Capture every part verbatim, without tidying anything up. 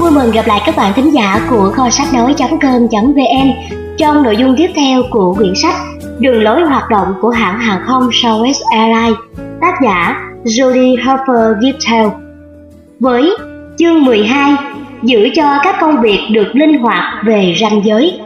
Vui mừng gặp lại các bạn thính giả của kho sách nói chấm com chấm vn trong nội dung tiếp theo của quyển sách Đường lối hoạt động của hãng hàng không Southwest Airlines, tác giả Jody Harper Gittel. Với chương mười hai, giữ cho các công việc được linh hoạt về ranh giới.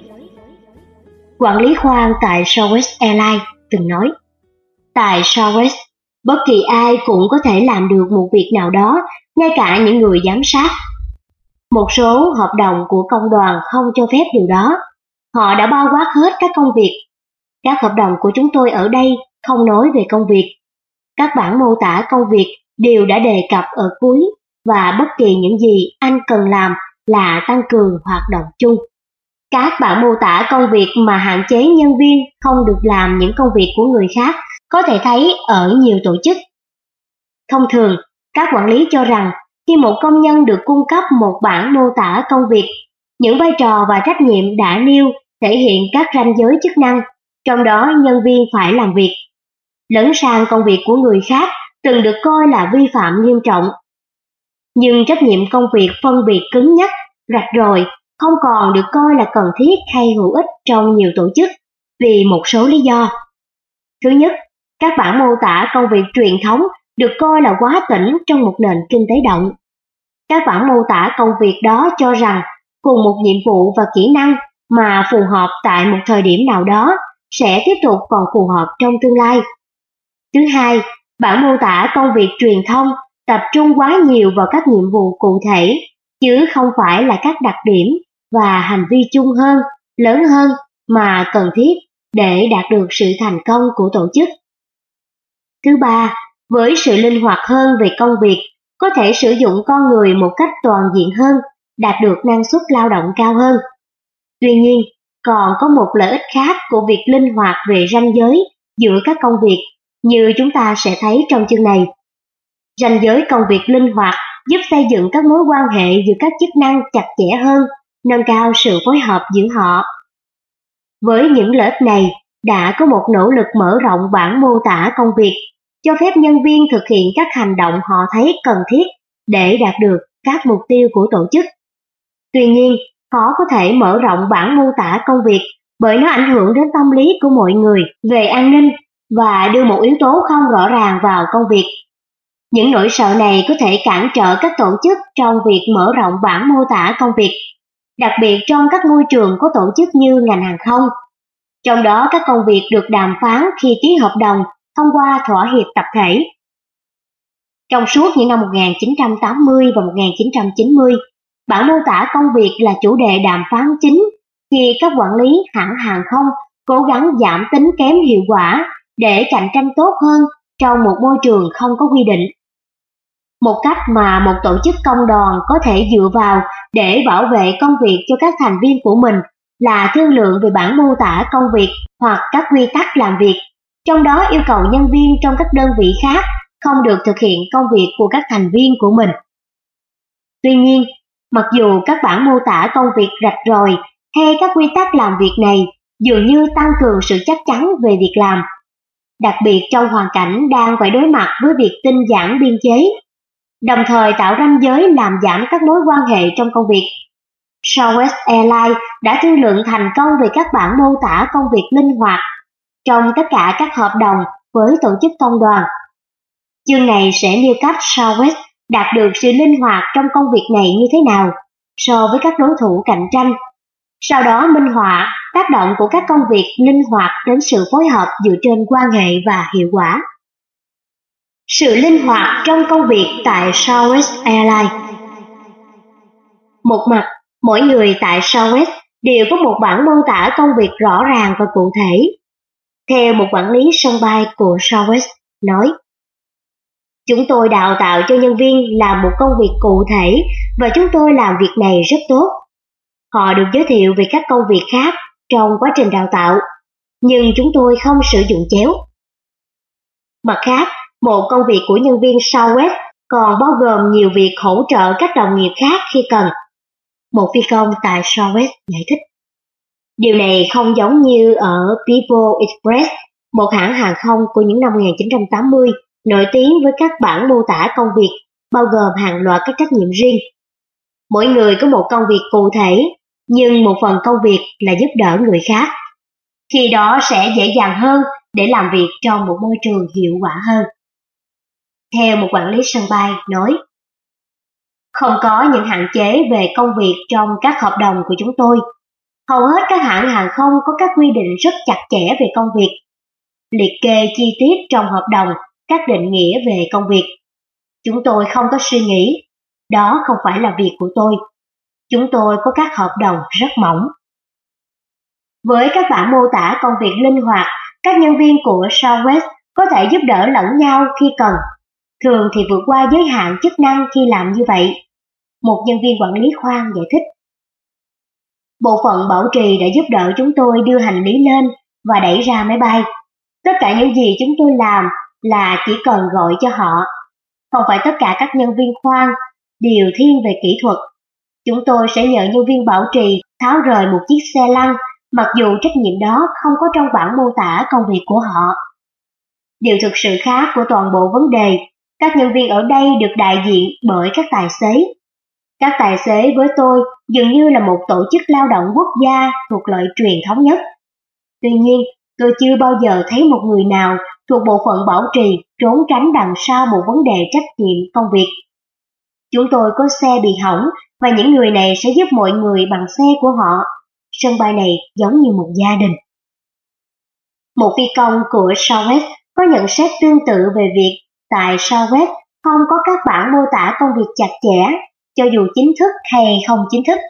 Quản lý khoang tại Southwest Airlines từng nói, tại Southwest, bất kỳ ai cũng có thể làm được một việc nào đó, ngay cả những người giám sát. Một số hợp đồng của công đoàn không cho phép điều đó. Họ đã bao quát hết các công việc. Các hợp đồng của chúng tôi ở đây không nói về công việc. Các bản mô tả công việc đều đã đề cập ở cuối, và bất kỳ những gì anh cần làm là tăng cường hoạt động chung. Các bản mô tả công việc mà hạn chế nhân viên không được làm những công việc của người khác có thể thấy ở nhiều tổ chức. Thông thường, các quản lý cho rằng khi một công nhân được cung cấp một bản mô tả công việc, những vai trò và trách nhiệm đã nêu thể hiện các ranh giới chức năng, trong đó nhân viên phải làm việc. Lấn sang công việc của người khác từng được coi là vi phạm nghiêm trọng. Nhưng trách nhiệm công việc phân biệt cứng nhắc, rạch ròi không còn được coi là cần thiết hay hữu ích trong nhiều tổ chức vì một số lý do. Thứ nhất, các bản mô tả công việc truyền thống được coi là quá tĩnh trong một nền kinh tế động. Các bản mô tả công việc đó cho rằng cùng một nhiệm vụ và kỹ năng mà phù hợp tại một thời điểm nào đó sẽ tiếp tục còn phù hợp trong tương lai. Thứ hai, bản mô tả công việc truyền thông tập trung quá nhiều vào các nhiệm vụ cụ thể, chứ không phải là các đặc điểm và hành vi chung hơn, lớn hơn mà cần thiết để đạt được sự thành công của tổ chức. Thứ ba, với sự linh hoạt hơn về công việc, có thể sử dụng con người một cách toàn diện hơn, đạt được năng suất lao động cao hơn. Tuy nhiên, còn có một lợi ích khác của việc linh hoạt về ranh giới giữa các công việc, như chúng ta sẽ thấy trong chương này. Ranh giới công việc linh hoạt giúp xây dựng các mối quan hệ giữa các chức năng chặt chẽ hơn, nâng cao sự phối hợp giữa họ. Với những lợi ích này, đã có một nỗ lực mở rộng bản mô tả công việc, cho phép nhân viên thực hiện các hành động họ thấy cần thiết để đạt được các mục tiêu của tổ chức. Tuy nhiên, khó có thể mở rộng bản mô tả công việc bởi nó ảnh hưởng đến tâm lý của mọi người về an ninh và đưa một yếu tố không rõ ràng vào công việc. Những nỗi sợ này có thể cản trở các tổ chức trong việc mở rộng bản mô tả công việc, đặc biệt trong các môi trường có tổ chức như ngành hàng không. Trong đó các công việc được đàm phán khi ký hợp đồng thông qua thỏa hiệp tập thể. Trong suốt những năm một nghìn chín trăm tám mươi và một nghìn chín trăm chín mươi, bản mô tả công việc là chủ đề đàm phán chính khi các quản lý hãng hàng không cố gắng giảm tính kém hiệu quả để cạnh tranh tốt hơn trong một môi trường không có quy định. Một cách mà một tổ chức công đoàn có thể dựa vào để bảo vệ công việc cho các thành viên của mình là thương lượng về bản mô tả công việc hoặc các quy tắc làm việc, trong đó yêu cầu nhân viên trong các đơn vị khác không được thực hiện công việc của các thành viên của mình. Tuy nhiên, mặc dù các bản mô tả công việc rạch ròi hay các quy tắc làm việc này dường như tăng cường sự chắc chắn về việc làm, đặc biệt trong hoàn cảnh đang phải đối mặt với việc tinh giản biên chế, đồng thời tạo ranh giới làm giảm các mối quan hệ trong công việc. Southwest Airlines đã thương lượng thành công về các bản mô tả công việc linh hoạt trong tất cả các hợp đồng với tổ chức công đoàn. Chương này sẽ nêu cách Southwest đạt được sự linh hoạt trong công việc này như thế nào so với các đối thủ cạnh tranh. Sau đó minh họa tác động của các công việc linh hoạt đến sự phối hợp dựa trên quan hệ và hiệu quả. Sự linh hoạt trong công việc tại Southwest Airlines. Một mặt, mỗi người tại Southwest đều có một bản mô tả công việc rõ ràng và cụ thể. Theo một quản lý sân bay của Southwest nói, chúng tôi đào tạo cho nhân viên làm một công việc cụ thể và chúng tôi làm việc này rất tốt. Họ được giới thiệu về các công việc khác trong quá trình đào tạo, nhưng chúng tôi không sử dụng chéo. Mặt khác, một công việc của nhân viên Southwest còn bao gồm nhiều việc hỗ trợ các đồng nghiệp khác khi cần. Một phi công tại Southwest giải thích. Điều này không giống như ở People Express, một hãng hàng không của những năm một nghìn chín trăm tám mươi, nổi tiếng với các bản mô tả công việc, bao gồm hàng loạt các trách nhiệm riêng. Mỗi người có một công việc cụ thể, nhưng một phần công việc là giúp đỡ người khác. Khi đó sẽ dễ dàng hơn để làm việc trong một môi trường hiệu quả hơn. Theo một quản lý sân bay nói, không có những hạn chế về công việc trong các hợp đồng của chúng tôi. Hầu hết các hãng hàng không có các quy định rất chặt chẽ về công việc, liệt kê chi tiết trong hợp đồng các định nghĩa về công việc. Chúng tôi không có suy nghĩ, đó không phải là việc của tôi. Chúng tôi có các hợp đồng rất mỏng. Với các bản mô tả công việc linh hoạt, các nhân viên của Southwest có thể giúp đỡ lẫn nhau khi cần, thường thì vượt qua giới hạn chức năng khi làm như vậy. Một nhân viên quản lý khoang giải thích. Bộ phận bảo trì đã giúp đỡ chúng tôi đưa hành lý lên và đẩy ra máy bay. Tất cả những gì chúng tôi làm là chỉ cần gọi cho họ. Không phải tất cả các nhân viên khoang đều thiên về kỹ thuật. Chúng tôi sẽ nhờ nhân viên bảo trì tháo rời một chiếc xe lăn, mặc dù trách nhiệm đó không có trong bản mô tả công việc của họ. Điều thực sự khác của toàn bộ vấn đề, các nhân viên ở đây được đại diện bởi các tài xế. Các tài xế với tôi dường như là một tổ chức lao động quốc gia thuộc loại truyền thống nhất. Tuy nhiên, tôi chưa bao giờ thấy một người nào thuộc bộ phận bảo trì trốn tránh đằng sau một vấn đề trách nhiệm công việc. Chúng tôi có xe bị hỏng và những người này sẽ giúp mọi người bằng xe của họ. Sân bay này giống như một gia đình. Một phi công của Southwest có nhận xét tương tự về việc tại Southwest không có các bản mô tả công việc chặt chẽ, cho dù chính thức hay không chính thức.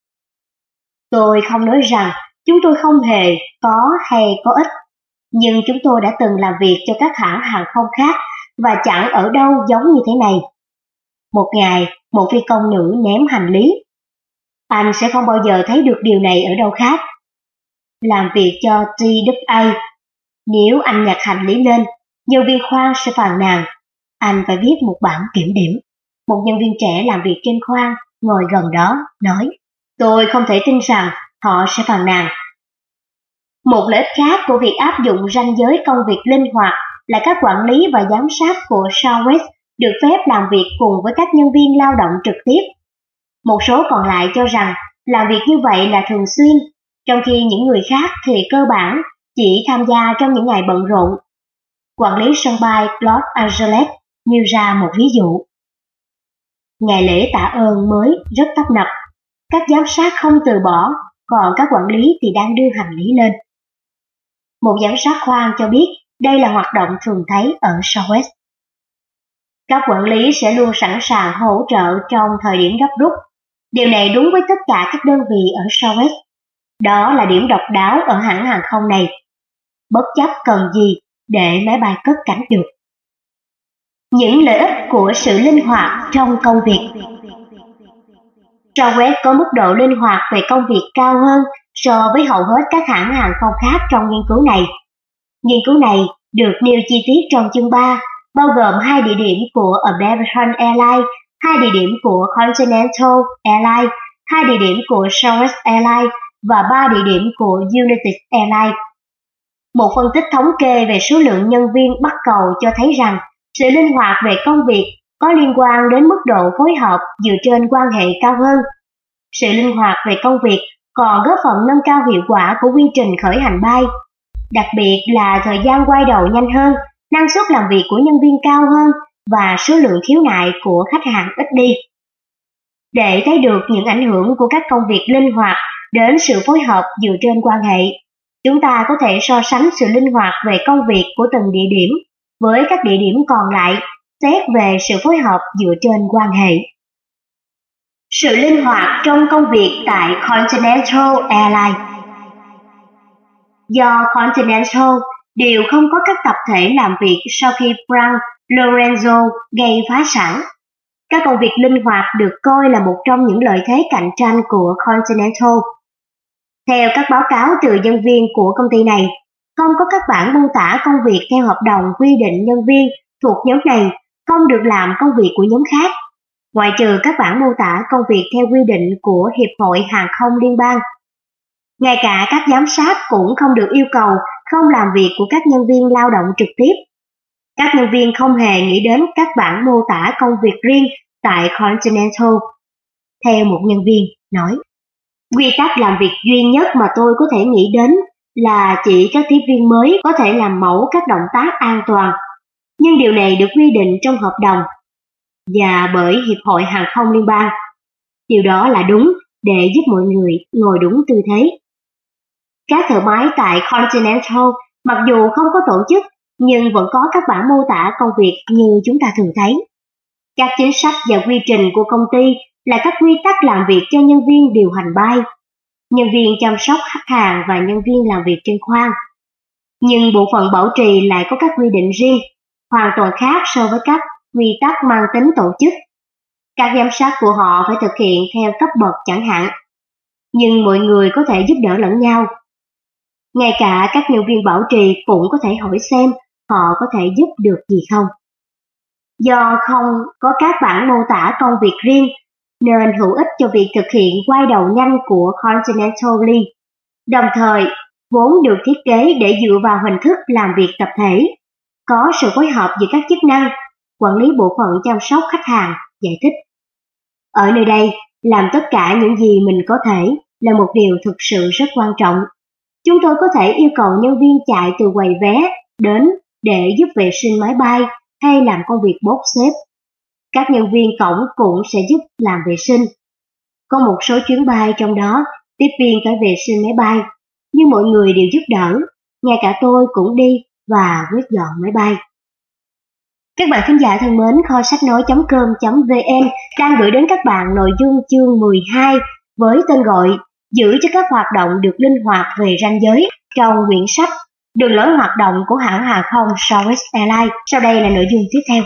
Tôi không nói rằng chúng tôi không hề có hay có ích, nhưng chúng tôi đã từng làm việc cho các hãng hàng không khác và chẳng ở đâu giống như thế này. Một ngày, một phi công nữ ném hành lý. Anh sẽ không bao giờ thấy được điều này ở đâu khác. Làm việc cho tê vê a, nếu anh nhặt hành lý lên, nhân viên khoang sẽ phàn nàn. Anh phải viết một bản kiểm điểm. Một nhân viên trẻ làm việc trên khoang, ngồi gần đó, nói, tôi không thể tin rằng họ sẽ phàn nàn. Một lợi ích khác của việc áp dụng ranh giới công việc linh hoạt là các quản lý và giám sát của Southwest được phép làm việc cùng với các nhân viên lao động trực tiếp. Một số còn lại cho rằng làm việc như vậy là thường xuyên, trong khi những người khác thì cơ bản chỉ tham gia trong những ngày bận rộn. Quản lý sân bay Los Angeles nêu ra một ví dụ. Ngày lễ tạ ơn mới rất tấp nập, các giám sát không từ bỏ, còn các quản lý thì đang đưa hành lý lên. Một giám sát khoang cho biết đây là hoạt động thường thấy ở Southwest. Các quản lý sẽ luôn sẵn sàng hỗ trợ trong thời điểm gấp rút. Điều này đúng với tất cả các đơn vị ở Southwest. Đó là điểm độc đáo ở hãng hàng không này. Bất chấp cần gì để máy bay cất cánh được. Những lợi ích của sự linh hoạt trong công việc. Southwest có mức độ linh hoạt về công việc cao hơn so với hầu hết các hãng hàng không khác trong nghiên cứu này. Nghiên cứu này được nêu chi tiết trong chương ba, bao gồm hai địa điểm của American Airlines, hai địa điểm của Continental Airlines, hai địa điểm của Southwest Airlines và ba địa điểm của United Airlines. Một phân tích thống kê về số lượng nhân viên bắt cầu cho thấy rằng sự linh hoạt về công việc có liên quan đến mức độ phối hợp dựa trên quan hệ cao hơn. Sự linh hoạt về công việc còn góp phần nâng cao hiệu quả của quy trình khởi hành bay, đặc biệt là thời gian quay đầu nhanh hơn, năng suất làm việc của nhân viên cao hơn và số lượng khiếu nại của khách hàng ít đi. Để thấy được những ảnh hưởng của các công việc linh hoạt đến sự phối hợp dựa trên quan hệ, chúng ta có thể so sánh sự linh hoạt về công việc của từng địa điểm với các địa điểm còn lại, xét về sự phối hợp dựa trên quan hệ. Sự linh hoạt trong công việc tại Continental Airlines. Do Continental đều không có các tập thể làm việc sau khi Frank Lorenzo gây phá sản, các công việc linh hoạt được coi là một trong những lợi thế cạnh tranh của Continental. Theo các báo cáo từ nhân viên của công ty này, không có các bản mô tả công việc theo hợp đồng quy định nhân viên thuộc nhóm này không được làm công việc của nhóm khác, ngoại trừ các bản mô tả công việc theo quy định của Hiệp hội Hàng không Liên bang. Ngay cả các giám sát cũng không được yêu cầu không làm việc của các nhân viên lao động trực tiếp. Các nhân viên không hề nghĩ đến các bản mô tả công việc riêng tại Continental. theo một nhân viên, nói: quy tắc làm việc duy nhất mà tôi có thể nghĩ đến là chỉ các tiếp viên mới có thể làm mẫu các động tác an toàn, nhưng điều này được quy định trong hợp đồng và bởi Hiệp hội Hàng không Liên bang. Điều đó là đúng để giúp mọi người ngồi đúng tư thế. Các thợ máy tại Continental mặc dù không có tổ chức nhưng vẫn có các bản mô tả công việc như chúng ta thường thấy. Các chính sách và quy trình của công ty là các quy tắc làm việc cho nhân viên điều hành bay, nhân viên chăm sóc khách hàng và nhân viên làm việc trên khoang. Nhưng bộ phận bảo trì lại có các quy định riêng, hoàn toàn khác so với các quy tắc mang tính tổ chức. Các giám sát của họ phải thực hiện theo cấp bậc chẳng hạn, nhưng mọi người có thể giúp đỡ lẫn nhau. Ngay cả các nhân viên bảo trì cũng có thể hỏi xem họ có thể giúp được gì không. Do không có các bản mô tả công việc riêng, nên hữu ích cho việc thực hiện quay đầu nhanh của Continental Lee. Đồng thời, vốn được thiết kế để dựa vào hình thức làm việc tập thể, có sự phối hợp giữa các chức năng, quản lý bộ phận chăm sóc khách hàng, giải thích. Ở nơi đây, làm tất cả những gì mình có thể là một điều thực sự rất quan trọng. Chúng tôi có thể yêu cầu nhân viên chạy từ quầy vé đến để giúp vệ sinh máy bay hay làm công việc bốc xếp. Các nhân viên cổng cũng sẽ giúp làm vệ sinh. Có một số chuyến bay trong đó, tiếp viên phải vệ sinh máy bay, nhưng mọi người đều giúp đỡ, ngay cả tôi cũng đi và quét dọn máy bay. Các bạn thính giả thân mến, kho sách nói chấm com chấm vn đang gửi đến các bạn nội dung chương mười hai với tên gọi Giữ cho các hoạt động được linh hoạt về ranh giới trong quyển sách Đường lối hoạt động của hãng hàng không Southwest Airlines. Sau đây là nội dung tiếp theo.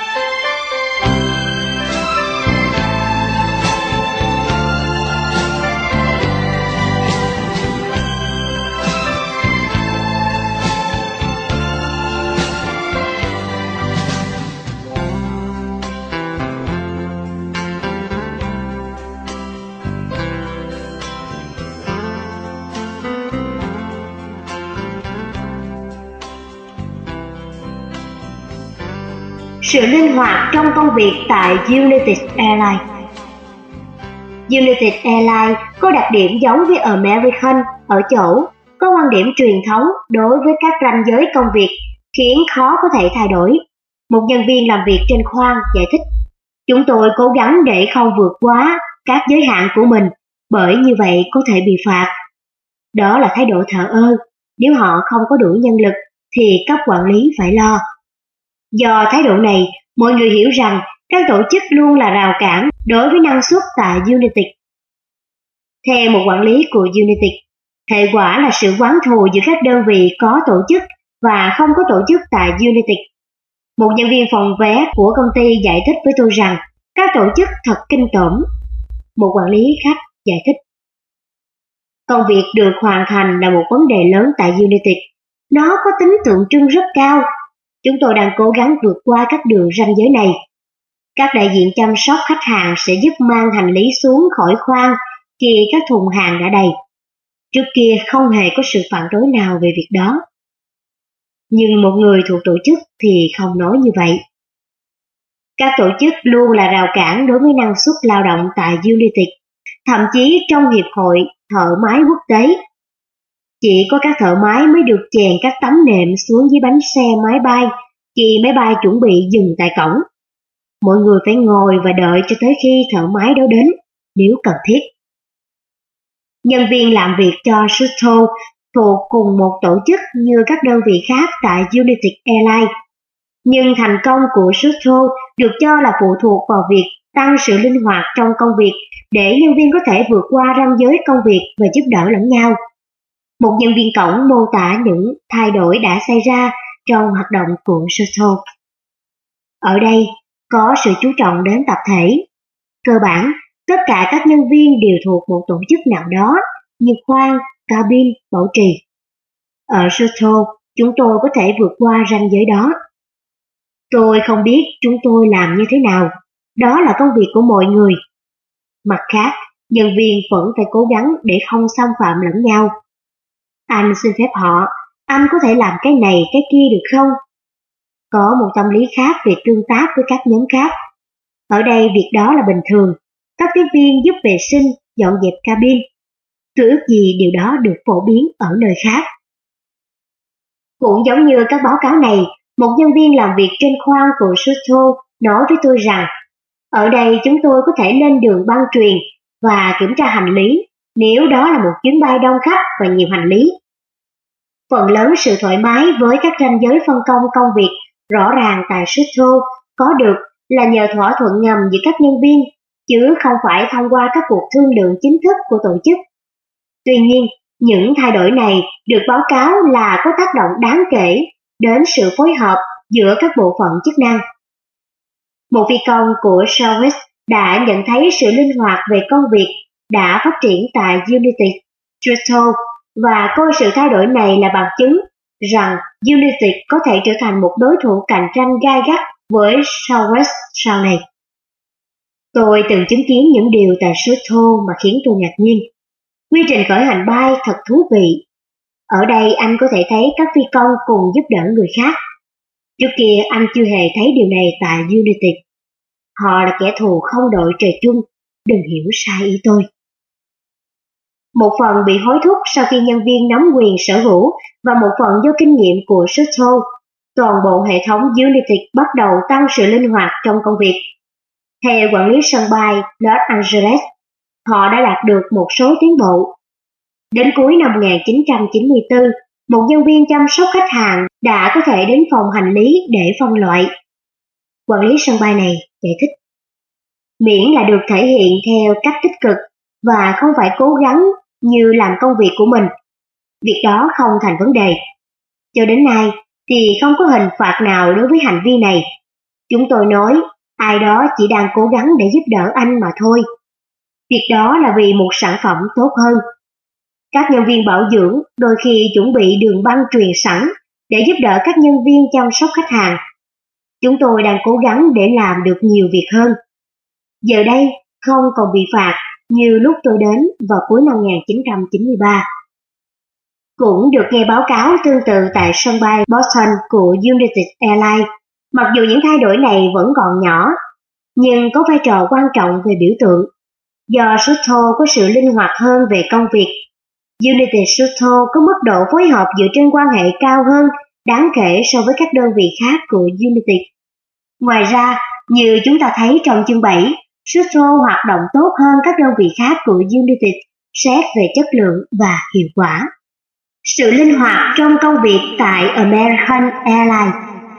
Sự linh hoạt trong công việc tại United Airlines. United Airlines có đặc điểm giống với American ở chỗ có quan điểm truyền thống đối với các ranh giới công việc khiến khó có thể thay đổi. Một nhân viên làm việc trên khoang giải thích: chúng tôi cố gắng để không vượt quá các giới hạn của mình, bởi như vậy có thể bị phạt. Đó là thái độ thờ ơ. Nếu họ không có đủ nhân lực thì cấp quản lý phải lo. Do thái độ này, mọi người hiểu rằng các tổ chức luôn là rào cản đối với năng suất tại United. Theo một quản lý của United, hệ quả là sự oán thù giữa các đơn vị có tổ chức và không có tổ chức tại United. Một nhân viên phòng vé của công ty giải thích với tôi rằng các tổ chức thật kinh tởm. Một quản lý khác giải thích: công việc được hoàn thành là một vấn đề lớn tại United. Nó có tính tượng trưng rất cao. Chúng tôi đang cố gắng vượt qua các đường ranh giới này. Các đại diện chăm sóc khách hàng sẽ giúp mang hành lý xuống khỏi khoang khi các thùng hàng đã đầy. Trước kia không hề có sự phản đối nào về việc đó. Nhưng một người thuộc tổ chức thì không nói như vậy. Các tổ chức luôn là rào cản đối với năng suất lao động tại United, thậm chí trong Hiệp hội Thợ máy quốc tế. Chỉ có các thợ máy mới được chèn các tấm nệm xuống dưới bánh xe máy bay khi máy bay chuẩn bị dừng tại cổng. Mọi người phải ngồi và đợi cho tới khi thợ máy đó đến, nếu cần thiết. Nhân viên làm việc cho Shuttle thuộc cùng một tổ chức như các đơn vị khác tại United Airlines. Nhưng thành công của Shuttle được cho là phụ thuộc vào việc tăng sự linh hoạt trong công việc để nhân viên có thể vượt qua ranh giới công việc và giúp đỡ lẫn nhau. Một nhân viên cổng mô tả những thay đổi đã xảy ra trong hoạt động của Shuttle. Ở đây có sự chú trọng đến tập thể. Cơ bản, tất cả các nhân viên đều thuộc một tổ chức nào đó như khoang, cabin, bảo trì. Ở Shuttle, chúng tôi có thể vượt qua ranh giới đó. Tôi không biết chúng tôi làm như thế nào. Đó là công việc của mọi người. Mặt khác, nhân viên vẫn phải cố gắng để không xâm phạm lẫn nhau. Anh xin phép họ, anh có thể làm cái này cái kia được không? Có một tâm lý khác về tương tác với các nhóm khác. Ở đây việc đó là bình thường. các tiếp viên giúp vệ sinh, dọn dẹp cabin. Tôi ước gì điều đó được phổ biến ở nơi khác. Cũng giống như các báo cáo này, một nhân viên làm việc trên khoang của shuttle nói với tôi rằng ở đây chúng tôi có thể lên đường băng truyền và kiểm tra hành lý nếu đó là một chuyến bay đông khách và nhiều hành lý. Phần lớn sự thoải mái với các ranh giới phân công công việc rõ ràng tại shuttle có được là nhờ thỏa thuận ngầm giữa các nhân viên, chứ không phải thông qua các cuộc thương lượng chính thức của tổ chức. Tuy nhiên, những thay đổi này được báo cáo là có tác động đáng kể đến sự phối hợp giữa các bộ phận chức năng. Một phi công của Southwest đã nhận thấy sự linh hoạt về công việc đã phát triển tại United Shuttle và coi sự thay đổi này là bằng chứng rằng United có thể trở thành một đối thủ cạnh tranh gai gắt với Southwest sau này. Tôi từng chứng kiến những điều tại Shuttle mà khiến tôi ngạc nhiên. Quy trình khởi hành bay thật thú vị. Ở đây anh có thể thấy các phi công cùng giúp đỡ người khác. Trước kia anh chưa hề thấy điều này tại United. Họ là kẻ thù không đội trời chung, đừng hiểu sai ý tôi. Một phần bị hối thúc sau khi nhân viên nắm quyền sở hữu và một phần do kinh nghiệm của Shuttle, toàn bộ hệ thống United bắt đầu tăng sự linh hoạt trong công việc. Theo quản lý sân bay Los Angeles, họ đã đạt được một số tiến bộ. Đến cuối năm một nghìn chín trăm chín mươi tư, một nhân viên chăm sóc khách hàng đã có thể đến phòng hành lý để phân loại. Quản lý sân bay này giải thích, miễn là được thể hiện theo cách tích cực và không phải cố gắng như làm công việc của mình, việc đó không thành vấn đề. Cho đến nay thì không có hình phạt nào đối với hành vi này. Chúng tôi nói ai đó chỉ đang cố gắng để giúp đỡ anh mà thôi. Việc đó là vì một sản phẩm tốt hơn. Các nhân viên bảo dưỡng đôi khi chuẩn bị đường băng truyền sẵn để giúp đỡ các nhân viên chăm sóc khách hàng. Chúng tôi đang cố gắng để làm được nhiều việc hơn. Giờ đây không còn bị phạt như lúc tôi đến vào cuối năm một nghìn chín trăm chín mươi ba. Cũng được nghe báo cáo tương tự tại sân bay Boston của United Airlines. Mặc dù những thay đổi này vẫn còn nhỏ, nhưng có vai trò quan trọng về biểu tượng. Do Shuttle có sự linh hoạt hơn về công việc, United Shuttle có mức độ phối hợp dựa trên quan hệ cao hơn đáng kể so với các đơn vị khác của United. Ngoài ra, như chúng ta thấy trong chương bảy, Shuttle hoạt động tốt hơn các đơn vị khác của United xét về chất lượng và hiệu quả. Sự linh hoạt trong công việc tại American Airlines.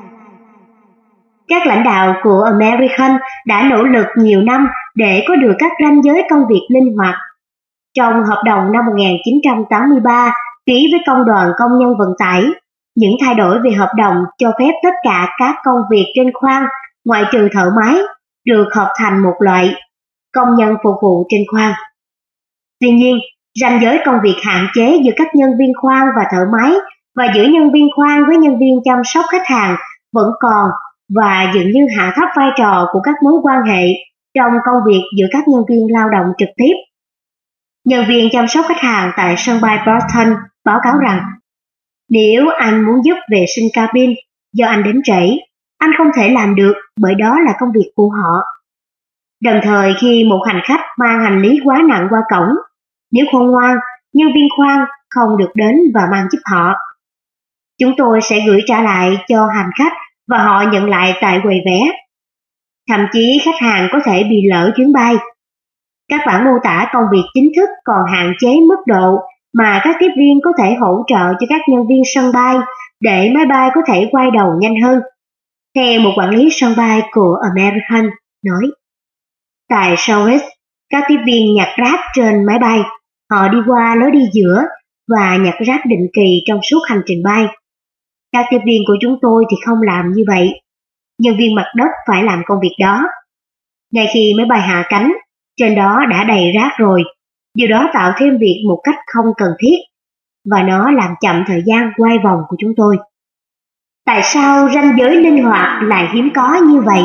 Các lãnh đạo của American đã nỗ lực nhiều năm để có được các ranh giới công việc linh hoạt. Trong hợp đồng năm một nghìn chín trăm tám mươi ba ký với Công đoàn Công nhân Vận tải, những thay đổi về hợp đồng cho phép tất cả các công việc trên khoang, ngoại trừ thợ máy, được hợp thành một loại công nhân phục vụ trên khoang. Tuy nhiên, ranh giới công việc hạn chế giữa các nhân viên khoang và thợ máy và giữa nhân viên khoang với nhân viên chăm sóc khách hàng vẫn còn và dường như hạ thấp vai trò của các mối quan hệ trong công việc giữa các nhân viên lao động trực tiếp. Nhân viên chăm sóc khách hàng tại sân bay Boston báo cáo rằng nếu anh muốn giúp vệ sinh cabin do anh đến trễ, anh không thể làm được bởi đó là công việc của họ. Đồng thời khi một hành khách mang hành lý quá nặng qua cổng, nếu không ngoan, nhân viên khoang không được đến và mang giúp họ. Chúng tôi sẽ gửi trả lại cho hành khách và họ nhận lại tại quầy vé. Thậm chí khách hàng có thể bị lỡ chuyến bay. Các bản mô tả công việc chính thức còn hạn chế mức độ mà các tiếp viên có thể hỗ trợ cho các nhân viên sân bay để máy bay có thể quay đầu nhanh hơn. Theo một quản lý sân bay của American nói, tại Southwest, các tiếp viên nhặt rác trên máy bay, họ đi qua lối đi giữa và nhặt rác định kỳ trong suốt hành trình bay. Các tiếp viên của chúng tôi thì không làm như vậy. Nhân viên mặt đất phải làm công việc đó. Ngay khi máy bay hạ cánh, trên đó đã đầy rác rồi. Điều đó tạo thêm việc một cách không cần thiết và nó làm chậm thời gian quay vòng của chúng tôi. Tại sao ranh giới linh hoạt lại hiếm có như vậy?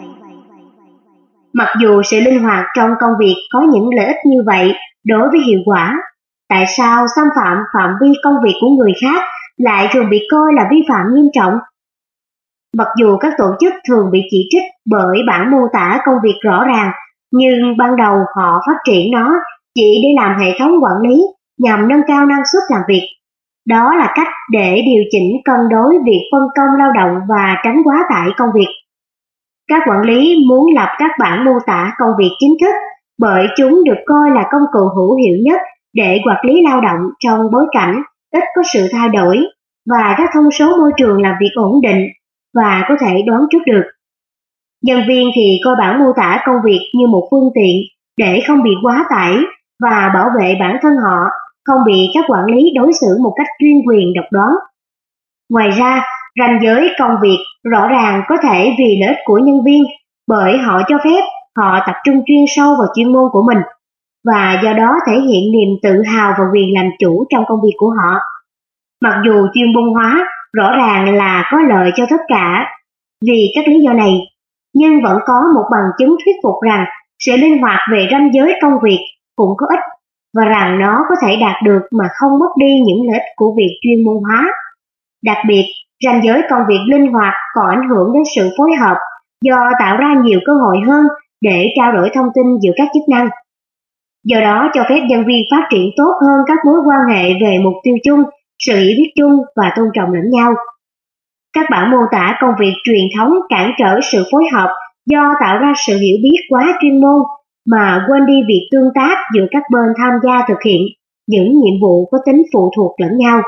Mặc dù sự linh hoạt trong công việc có những lợi ích như vậy đối với hiệu quả, tại sao xâm phạm phạm vi công việc của người khác lại thường bị coi là vi phạm nghiêm trọng? Mặc dù các tổ chức thường bị chỉ trích bởi bản mô tả công việc rõ ràng Nhưng ban đầu họ phát triển nó chỉ để làm hệ thống quản lý nhằm nâng cao năng suất làm việc. Đó là cách để điều chỉnh cân đối việc phân công lao động và tránh quá tải công việc. Các quản lý muốn lập các bản mô tả công việc chính thức bởi chúng được coi là công cụ hữu hiệu nhất để quản lý lao động trong bối cảnh ít có sự thay đổi và các thông số môi trường làm việc ổn định và có thể đoán trước được. Nhân viên thì coi bản mô tả công việc như một phương tiện để không bị quá tải và bảo vệ bản thân họ không bị các quản lý đối xử một cách chuyên quyền độc đoán. Ngoài ra, ranh giới công việc rõ ràng có thể vì lợi ích của nhân viên bởi họ cho phép họ tập trung chuyên sâu vào chuyên môn của mình và do đó thể hiện niềm tự hào và quyền làm chủ trong công việc của họ. Mặc dù chuyên môn hóa rõ ràng là có lợi cho tất cả vì các lý do này, nhưng vẫn có một bằng chứng thuyết phục rằng sự linh hoạt về ranh giới công việc cũng có ích và rằng nó có thể đạt được mà không mất đi những lợi ích của việc chuyên môn hóa. Đặc biệt, ranh giới công việc linh hoạt còn ảnh hưởng đến sự phối hợp do tạo ra nhiều cơ hội hơn để trao đổi thông tin giữa các chức năng. Do đó cho phép nhân viên phát triển tốt hơn các mối quan hệ về mục tiêu chung, sự hiểu biết chung và tôn trọng lẫn nhau. Các bản mô tả công việc truyền thống cản trở sự phối hợp do tạo ra sự hiểu biết quá chuyên môn mà quên đi việc tương tác giữa các bên tham gia thực hiện những nhiệm vụ có tính phụ thuộc lẫn nhau.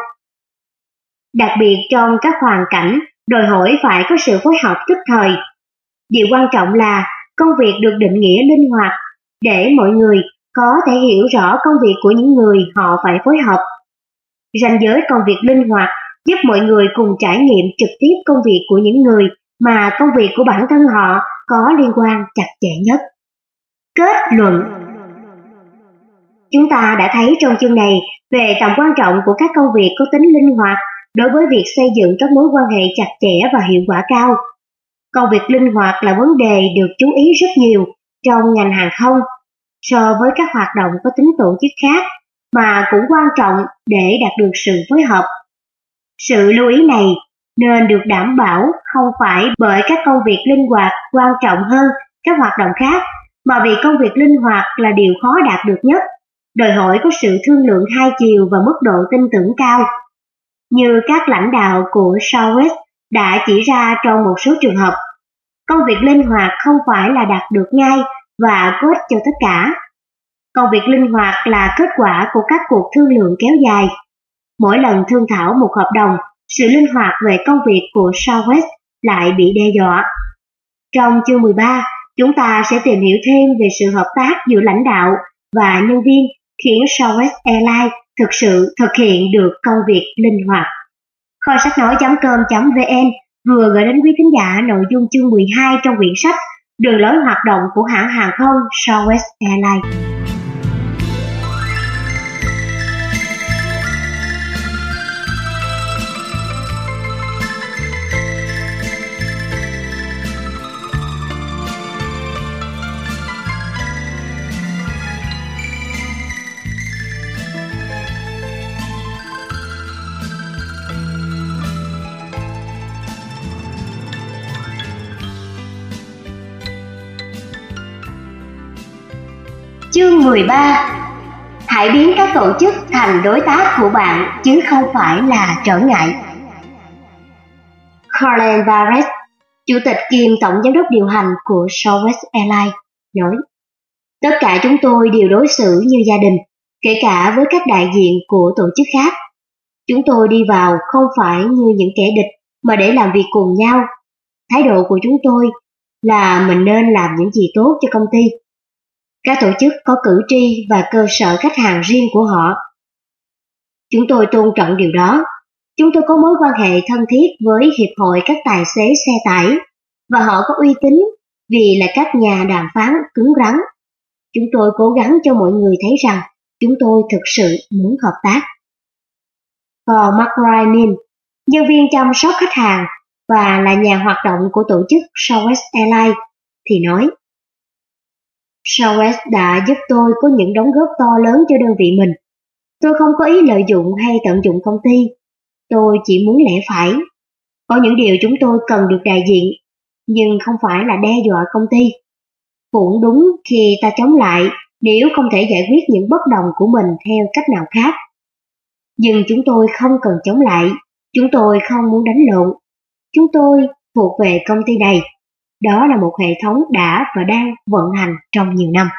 Đặc biệt trong các hoàn cảnh đòi hỏi phải có sự phối hợp tức thời. Điều quan trọng là công việc được định nghĩa linh hoạt để mọi người có thể hiểu rõ công việc của những người họ phải phối hợp. Ranh giới công việc linh hoạt giúp mọi người cùng trải nghiệm trực tiếp công việc của những người mà công việc của bản thân họ có liên quan chặt chẽ nhất. Kết luận. Chúng ta đã thấy trong chương này về tầm quan trọng của các công việc có tính linh hoạt đối với việc xây dựng các mối quan hệ chặt chẽ và hiệu quả cao. Công việc linh hoạt là vấn đề được chú ý rất nhiều trong ngành hàng không so với các hoạt động có tính tổ chức khác mà cũng quan trọng để đạt được sự phối hợp. Sự lưu ý này nên được đảm bảo không phải bởi các công việc linh hoạt quan trọng hơn các hoạt động khác, mà vì công việc linh hoạt là điều khó đạt được nhất, đòi hỏi có sự thương lượng hai chiều và mức độ tin tưởng cao. Như các lãnh đạo của Southwest đã chỉ ra trong một số trường hợp, công việc linh hoạt không phải là đạt được ngay và có ích cho tất cả. Công việc linh hoạt là kết quả của các cuộc thương lượng kéo dài. Mỗi lần thương thảo một hợp đồng, sự linh hoạt về công việc của Southwest lại bị đe dọa. Trong chương mười ba, chúng ta sẽ tìm hiểu thêm về sự hợp tác giữa lãnh đạo và nhân viên khiến Southwest Airlines thực sự thực hiện được công việc linh hoạt. Kho sách nói chấm com chấm vn vừa gửi đến quý thính giả nội dung chương mười hai trong quyển sách Đường lối hoạt động của hãng hàng không Southwest Airlines. Chương mười ba. Hãy biến các tổ chức thành đối tác của bạn chứ không phải là trở ngại. Colin Barrett, Chủ tịch kiêm Tổng Giám đốc điều hành của Southwest Airlines, nói: Tất cả chúng tôi đều đối xử như gia đình, kể cả với các đại diện của tổ chức khác. Chúng tôi đi vào không phải như những kẻ địch mà để làm việc cùng nhau. Thái độ của chúng tôi là mình nên làm những gì tốt cho công ty. Các tổ chức có cử tri và cơ sở khách hàng riêng của họ. Chúng tôi tôn trọng điều đó. Chúng tôi có mối quan hệ thân thiết với Hiệp hội các tài xế xe tải và họ có uy tín vì là các nhà đàm phán cứng rắn. Chúng tôi cố gắng cho mọi người thấy rằng chúng tôi thực sự muốn hợp tác. Paul McRyan, nhân viên chăm sóc khách hàng và là nhà hoạt động của tổ chức Southwest Airlines, thì nói: Southwest đã giúp tôi có những đóng góp to lớn cho đơn vị mình. Tôi không có ý lợi dụng hay tận dụng công ty. Tôi chỉ muốn lẽ phải. Có những điều chúng tôi cần được đại diện, nhưng không phải là đe dọa công ty. cũng đúng khi ta chống lại nếu không thể giải quyết những bất đồng của mình theo cách nào khác. Nhưng chúng tôi không cần chống lại, chúng tôi không muốn đánh lộn. Chúng tôi thuộc về công ty này. Đó là một hệ thống đã và đang vận hành trong nhiều năm.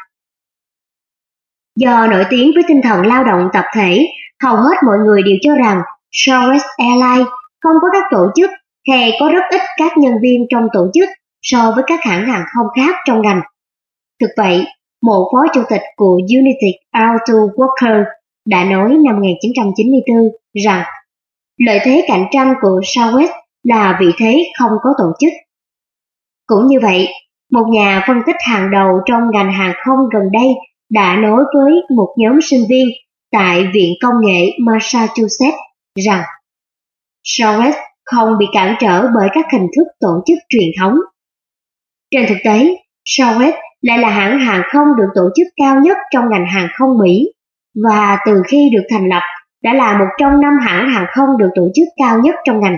Do nổi tiếng với tinh thần lao động tập thể, hầu hết mọi người đều cho rằng Southwest Airlines không có các tổ chức hay có rất ít các nhân viên trong tổ chức so với các hãng hàng không khác trong ngành. Thực vậy, một phó chủ tịch của United Auto Workers đã nói năm một nghìn chín trăm chín mươi tư rằng lợi thế cạnh tranh của Southwest là vị thế không có tổ chức. Cũng như vậy, một nhà phân tích hàng đầu trong ngành hàng không gần đây đã nói với một nhóm sinh viên tại Viện Công nghệ Massachusetts rằng Southwest không bị cản trở bởi các hình thức tổ chức truyền thống. Trên thực tế, Southwest lại là hãng hàng không được tổ chức cao nhất trong ngành hàng không Mỹ và từ khi được thành lập đã là một trong năm hãng hàng không được tổ chức cao nhất trong ngành.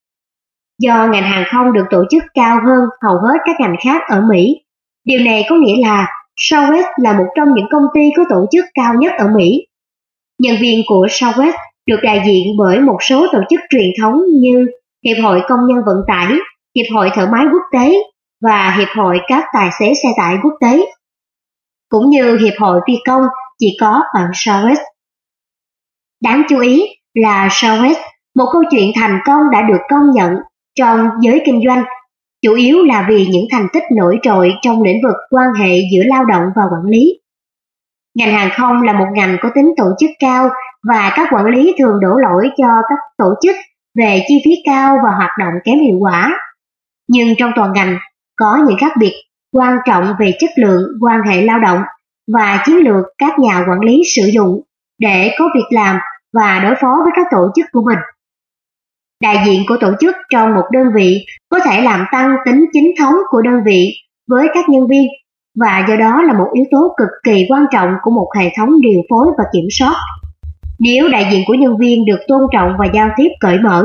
Do ngành hàng không được tổ chức cao hơn hầu hết các ngành khác ở Mỹ, điều này có nghĩa là Southwest là một trong những công ty có tổ chức cao nhất ở Mỹ. Nhân viên của Southwest được đại diện bởi một số tổ chức truyền thống như Hiệp hội Công nhân Vận tải, Hiệp hội Thợ máy Quốc tế và Hiệp hội các tài xế xe tải quốc tế, cũng như Hiệp hội Phi công chỉ có ở Southwest. Đáng chú ý là Southwest, một câu chuyện thành công đã được công nhận trong giới kinh doanh, chủ yếu là vì những thành tích nổi trội trong lĩnh vực quan hệ giữa lao động và quản lý. Ngành hàng không là một ngành có tính tổ chức cao và các quản lý thường đổ lỗi cho các tổ chức về chi phí cao và hoạt động kém hiệu quả. Nhưng trong toàn ngành, có những khác biệt quan trọng về chất lượng quan hệ lao động và chiến lược các nhà quản lý sử dụng để có việc làm và đối phó với các tổ chức của mình. Đại diện của tổ chức trong một đơn vị có thể làm tăng tính chính thống của đơn vị với các nhân viên và do đó là một yếu tố cực kỳ quan trọng của một hệ thống điều phối và kiểm soát. Nếu đại diện của nhân viên được tôn trọng và giao tiếp cởi mở.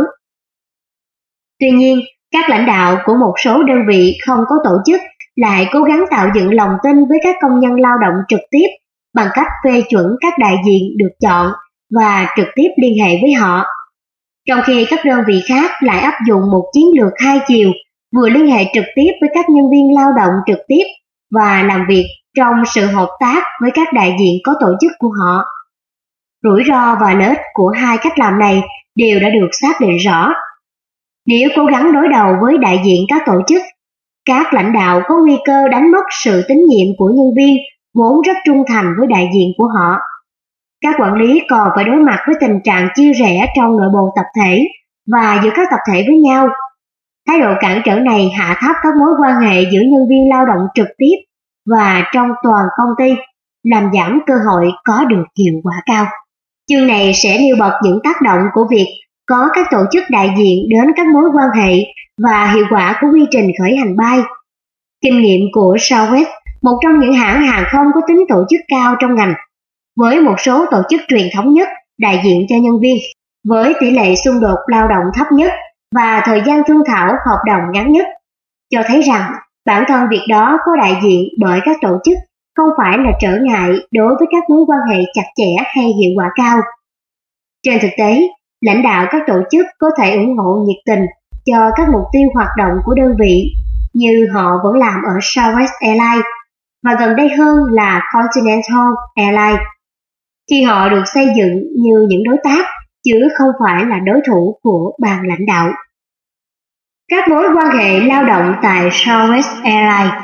Tuy nhiên, các lãnh đạo của một số đơn vị không có tổ chức lại cố gắng tạo dựng lòng tin với các công nhân lao động trực tiếp bằng cách phê chuẩn các đại diện được chọn và trực tiếp liên hệ với họ. Trong khi các đơn vị khác lại áp dụng một chiến lược hai chiều, vừa liên hệ trực tiếp với các nhân viên lao động trực tiếp và làm việc trong sự hợp tác với các đại diện có tổ chức của họ. Rủi ro và lợi ích của hai cách làm này đều đã được xác định rõ. Nếu cố gắng đối đầu với đại diện các tổ chức, các lãnh đạo có nguy cơ đánh mất sự tín nhiệm của nhân viên vốn rất trung thành với đại diện của họ. Các quản lý còn phải đối mặt với tình trạng chia rẽ trong nội bộ tập thể và giữa các tập thể với nhau. Thái độ cản trở này hạ thấp các mối quan hệ giữa nhân viên lao động trực tiếp và trong toàn công ty, làm giảm cơ hội có được hiệu quả cao. Chương này sẽ nêu bật những tác động của việc có các tổ chức đại diện đến các mối quan hệ và hiệu quả của quy trình khởi hành bay. Kinh nghiệm của Southwest, một trong những hãng hàng không có tính tổ chức cao trong ngành, với một số tổ chức truyền thống nhất đại diện cho nhân viên, với tỷ lệ xung đột lao động thấp nhất và thời gian thương thảo hợp đồng ngắn nhất, cho thấy rằng bản thân việc đó có đại diện bởi các tổ chức không phải là trở ngại đối với các mối quan hệ chặt chẽ hay hiệu quả cao. Trên thực tế, lãnh đạo các tổ chức có thể ủng hộ nhiệt tình cho các mục tiêu hoạt động của đơn vị như họ vẫn làm ở Southwest Airlines và gần đây hơn là Continental Airlines, khi họ được xây dựng như những đối tác chứ không phải là đối thủ của ban lãnh đạo. Các mối quan hệ lao động tại Southwest Airlines.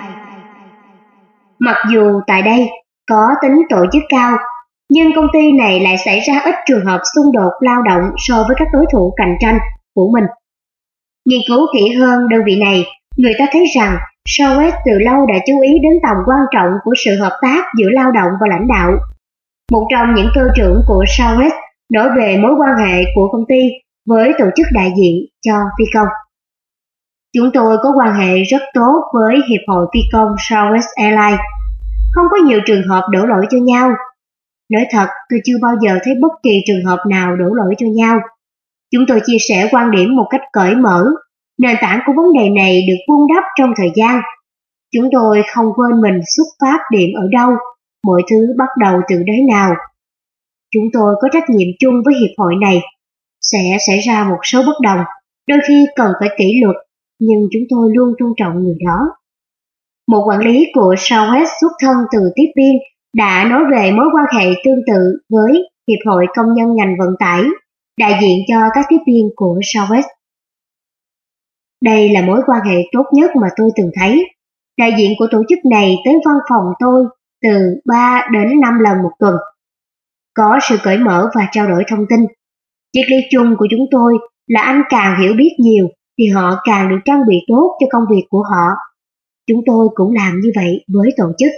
Mặc dù tại đây có tính tổ chức cao, nhưng công ty này lại xảy ra ít trường hợp xung đột lao động so với các đối thủ cạnh tranh của mình. Nghiên cứu kỹ hơn đơn vị này, người ta thấy rằng Southwest từ lâu đã chú ý đến tầm quan trọng của sự hợp tác giữa lao động và lãnh đạo. Một trong những cơ trưởng của Southwest nói về mối quan hệ của công ty với tổ chức đại diện cho phi công. Chúng tôi có quan hệ rất tốt với Hiệp hội Phi công Southwest Airlines. Không có nhiều trường hợp đổ lỗi cho nhau. Nói thật, tôi chưa bao giờ thấy bất kỳ trường hợp nào đổ lỗi cho nhau. Chúng tôi chia sẻ quan điểm một cách cởi mở. Nền tảng của vấn đề này được vun đắp trong thời gian. Chúng tôi không quên mình xuất phát điểm ở đâu, mọi thứ bắt đầu từ đáy nào. Chúng tôi có trách nhiệm chung với hiệp hội này. Sẽ xảy ra một số bất đồng, đôi khi cần phải kỷ luật, nhưng chúng tôi luôn tôn trọng người đó. Một quản lý của Southwest xuất thân từ tiếp viên đã nói về mối quan hệ tương tự với Hiệp hội Công nhân ngành vận tải, đại diện cho các tiếp viên của Southwest. Đây là mối quan hệ tốt nhất mà tôi từng thấy. Đại diện của tổ chức này tới văn phòng tôi từ ba đến năm lần một tuần. Có sự cởi mở và trao đổi thông tin. Triết lý chung của chúng tôi là anh càng hiểu biết nhiều thì họ càng được trang bị tốt cho công việc của họ. Chúng tôi cũng làm như vậy với tổ chức.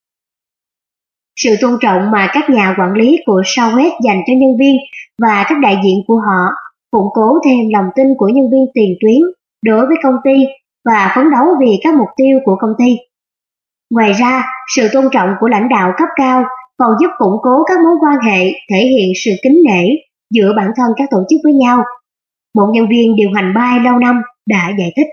Sự tôn trọng mà các nhà quản lý của Southwest dành cho nhân viên và các đại diện của họ củng cố thêm lòng tin của nhân viên tiền tuyến đối với công ty và phấn đấu vì các mục tiêu của công ty. Ngoài ra, sự tôn trọng của lãnh đạo cấp cao còn giúp củng cố các mối quan hệ, thể hiện sự kính nể giữa bản thân các tổ chức với nhau. Một nhân viên điều hành bay lâu năm đã giải thích.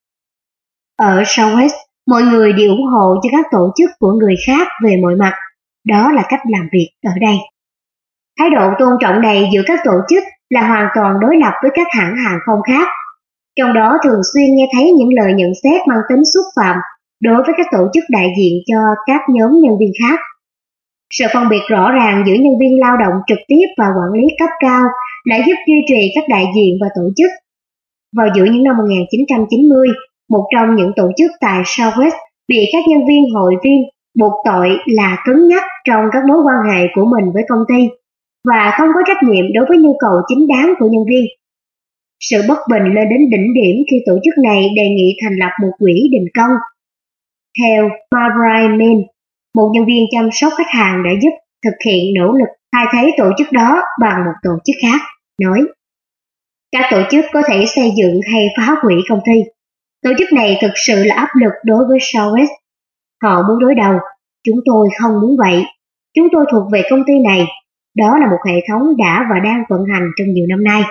Ở Southwest, mọi người đều ủng hộ cho các tổ chức của người khác về mọi mặt. Đó là cách làm việc ở đây. Thái độ tôn trọng này giữa các tổ chức là hoàn toàn đối lập với các hãng hàng không khác. Trong đó thường xuyên nghe thấy những lời nhận xét mang tính xúc phạm đối với các tổ chức đại diện cho các nhóm nhân viên khác. Sự phân biệt rõ ràng giữa nhân viên lao động trực tiếp và quản lý cấp cao đã giúp duy trì các đại diện và tổ chức. Vào giữa những năm một nghìn chín trăm chín mươi, một trong những tổ chức tại Southwest bị các nhân viên hội viên buộc tội là cứng nhắc trong các mối quan hệ của mình với công ty và không có trách nhiệm đối với nhu cầu chính đáng của nhân viên. Sự bất bình lên đến đỉnh điểm khi tổ chức này đề nghị thành lập một quỹ đình công. Theo Mariah Mann, một nhân viên chăm sóc khách hàng đã giúp thực hiện nỗ lực thay thế tổ chức đó bằng một tổ chức khác, nói: các tổ chức có thể xây dựng hay phá hủy công ty. Tổ chức này thực sự là áp lực đối với Southwest. Họ muốn đối đầu, chúng tôi không muốn vậy. Chúng tôi thuộc về công ty này. Đó là một hệ thống đã và đang vận hành trong nhiều năm nay.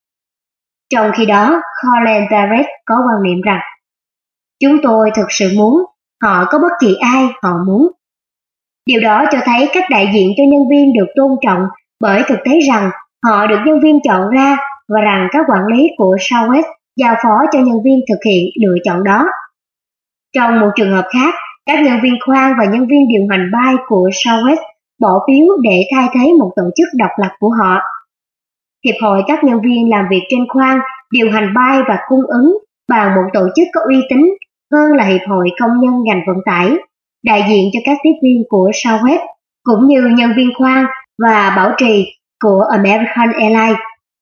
Trong khi đó, Colin Barrett có quan niệm rằng chúng tôi thực sự muốn, họ có bất kỳ ai họ muốn. Điều đó cho thấy các đại diện cho nhân viên được tôn trọng bởi thực tế rằng họ được nhân viên chọn ra và rằng các quản lý của Southwest giao phó cho nhân viên thực hiện lựa chọn đó. Trong một trường hợp khác, các nhân viên khoang và nhân viên điều hành bay của Southwest bỏ phiếu để thay thế một tổ chức độc lập của họ. Hiệp hội các nhân viên làm việc trên khoang, điều hành bay và cung ứng bằng một tổ chức có uy tín hơn là Hiệp hội Công nhân ngành vận tải, đại diện cho các tiếp viên của Southwest, cũng như nhân viên khoang và bảo trì của American Airlines.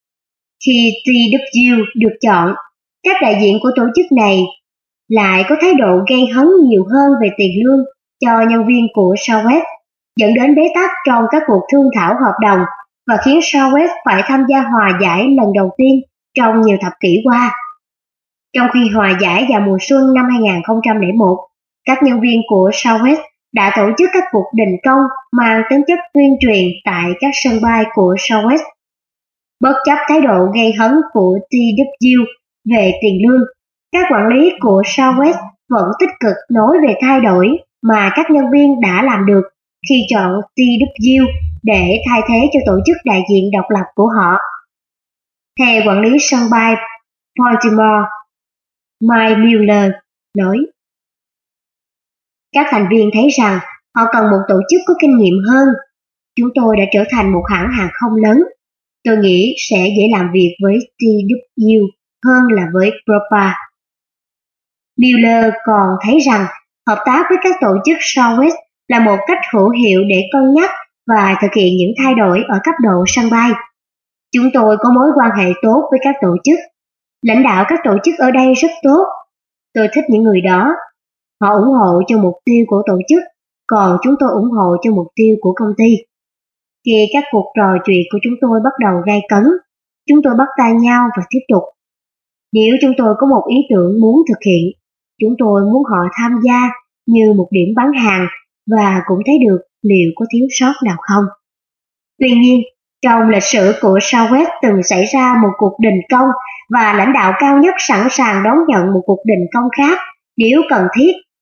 Khi tê vê kép được chọn, các đại diện của tổ chức này lại có thái độ gây hấn nhiều hơn về tiền lương cho nhân viên của Southwest, dẫn đến bế tắc trong các cuộc thương thảo hợp đồng và khiến Southwest phải tham gia hòa giải lần đầu tiên trong nhiều thập kỷ qua. Trong khi hòa giải vào mùa xuân năm hai nghìn không trăm lẻ một, các nhân viên của Southwest đã tổ chức các cuộc đình công mang tính chất tuyên truyền tại các sân bay của Southwest. Bất chấp thái độ gây hấn của tê vê kép về tiền lương, các quản lý của Southwest vẫn tích cực nói về thay đổi mà các nhân viên đã làm được khi chọn tê vê kép để thay thế cho tổ chức đại diện độc lập của họ. Theo quản lý sân bay Baltimore, Mike Mueller nói: các thành viên thấy rằng họ cần một tổ chức có kinh nghiệm hơn. Chúng tôi đã trở thành một hãng hàng không lớn. Tôi nghĩ sẽ dễ làm việc với tê vê kép hơn là với Copa. Mueller còn thấy rằng hợp tác với các tổ chức Southwest là một cách hữu hiệu để cân nhắc và thực hiện những thay đổi ở cấp độ sân bay. Chúng tôi có mối quan hệ tốt với các tổ chức. Lãnh đạo các tổ chức ở đây rất tốt. Tôi thích những người đó. Họ ủng hộ cho mục tiêu của tổ chức, còn chúng tôi ủng hộ cho mục tiêu của công ty. Khi các cuộc trò chuyện của chúng tôi bắt đầu gay cấn, chúng tôi bắt tay nhau và tiếp tục. Nếu chúng tôi có một ý tưởng muốn thực hiện, chúng tôi muốn họ tham gia như một điểm bán hàng và cũng thấy được liệu có thiếu sót nào không. Tuy nhiên, trong lịch sử của Southwest từng xảy ra một cuộc đình công và lãnh đạo cao nhất sẵn sàng đón nhận một cuộc đình công khác nếu cần thiết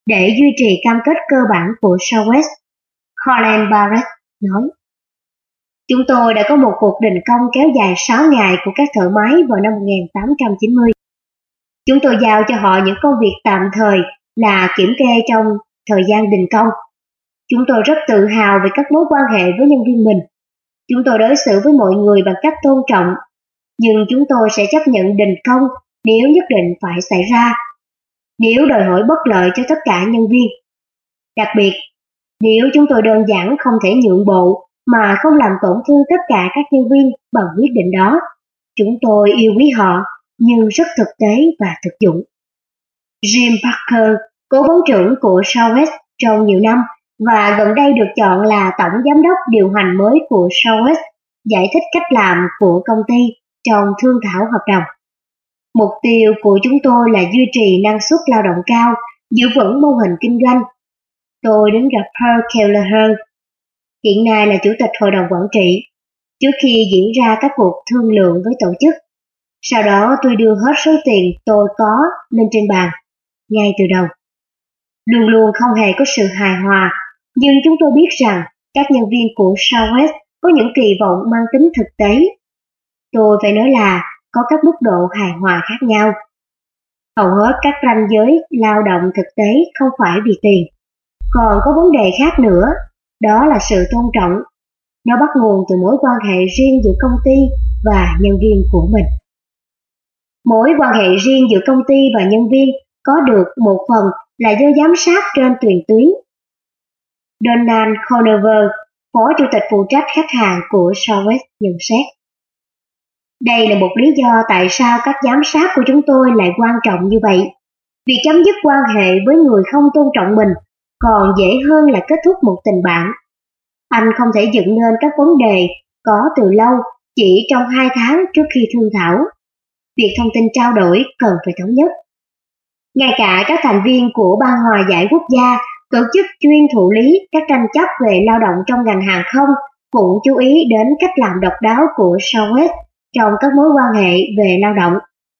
để duy trì cam kết cơ bản của Southwest, Colin Barrett nói. Chúng tôi đã có một cuộc đình công kéo dài sáu ngày của các thợ máy vào năm một nghìn tám trăm chín mươi. Chúng tôi giao cho họ những công việc tạm thời là kiểm kê trong thời gian đình công. Chúng tôi rất tự hào về các mối quan hệ với nhân viên mình. Chúng tôi đối xử với mọi người bằng cách tôn trọng, nhưng chúng tôi sẽ chấp nhận đình công nếu nhất định phải xảy ra, nếu đòi hỏi bất lợi cho tất cả nhân viên. Đặc biệt, nếu chúng tôi đơn giản không thể nhượng bộ mà không làm tổn thương tất cả các nhân viên bằng quyết định đó, chúng tôi yêu quý họ nhưng rất thực tế và thực dụng. Jim Parker, cố vấn trưởng của Southwest trong nhiều năm và gần đây được chọn là tổng giám đốc điều hành mới của Southwest, giải thích cách làm của công ty trong thương thảo hợp đồng. Mục tiêu của chúng tôi là duy trì năng suất lao động cao, giữ vững mô hình kinh doanh. Tôi đến gặp Pearl Kelleher, hiện nay là chủ tịch hội đồng quản trị, trước khi diễn ra các cuộc thương lượng với tổ chức. Sau đó tôi đưa hết số tiền tôi có lên trên bàn, ngay từ đầu. Luôn luôn không hề có sự hài hòa, nhưng chúng tôi biết rằng các nhân viên của Southwest có những kỳ vọng mang tính thực tế. Tôi phải nói là có các mức độ hài hòa khác nhau. Hầu hết các ranh giới lao động thực tế không phải vì tiền. Còn có vấn đề khác nữa, đó là sự tôn trọng. Nó bắt nguồn từ mối quan hệ riêng giữa công ty và nhân viên của mình. Mối quan hệ riêng giữa công ty và nhân viên có được một phần là do giám sát trên tiền tuyến. Donald Conover, phó chủ tịch phụ trách khách hàng của Southwest nhận xét. Đây là một lý do tại sao các giám sát của chúng tôi lại quan trọng như vậy. Việc chấm dứt quan hệ với người không tôn trọng mình còn dễ hơn là kết thúc một tình bạn. Anh không thể dựng nên các vấn đề có từ lâu chỉ trong hai tháng trước khi thương thảo. Việc thông tin trao đổi cần phải thống nhất. Ngay cả các thành viên của Ban Hòa giải quốc gia, tổ chức chuyên thụ lý các tranh chấp về lao động trong ngành hàng không, cũng chú ý đến cách làm độc đáo của Southwest trong các mối quan hệ về lao động.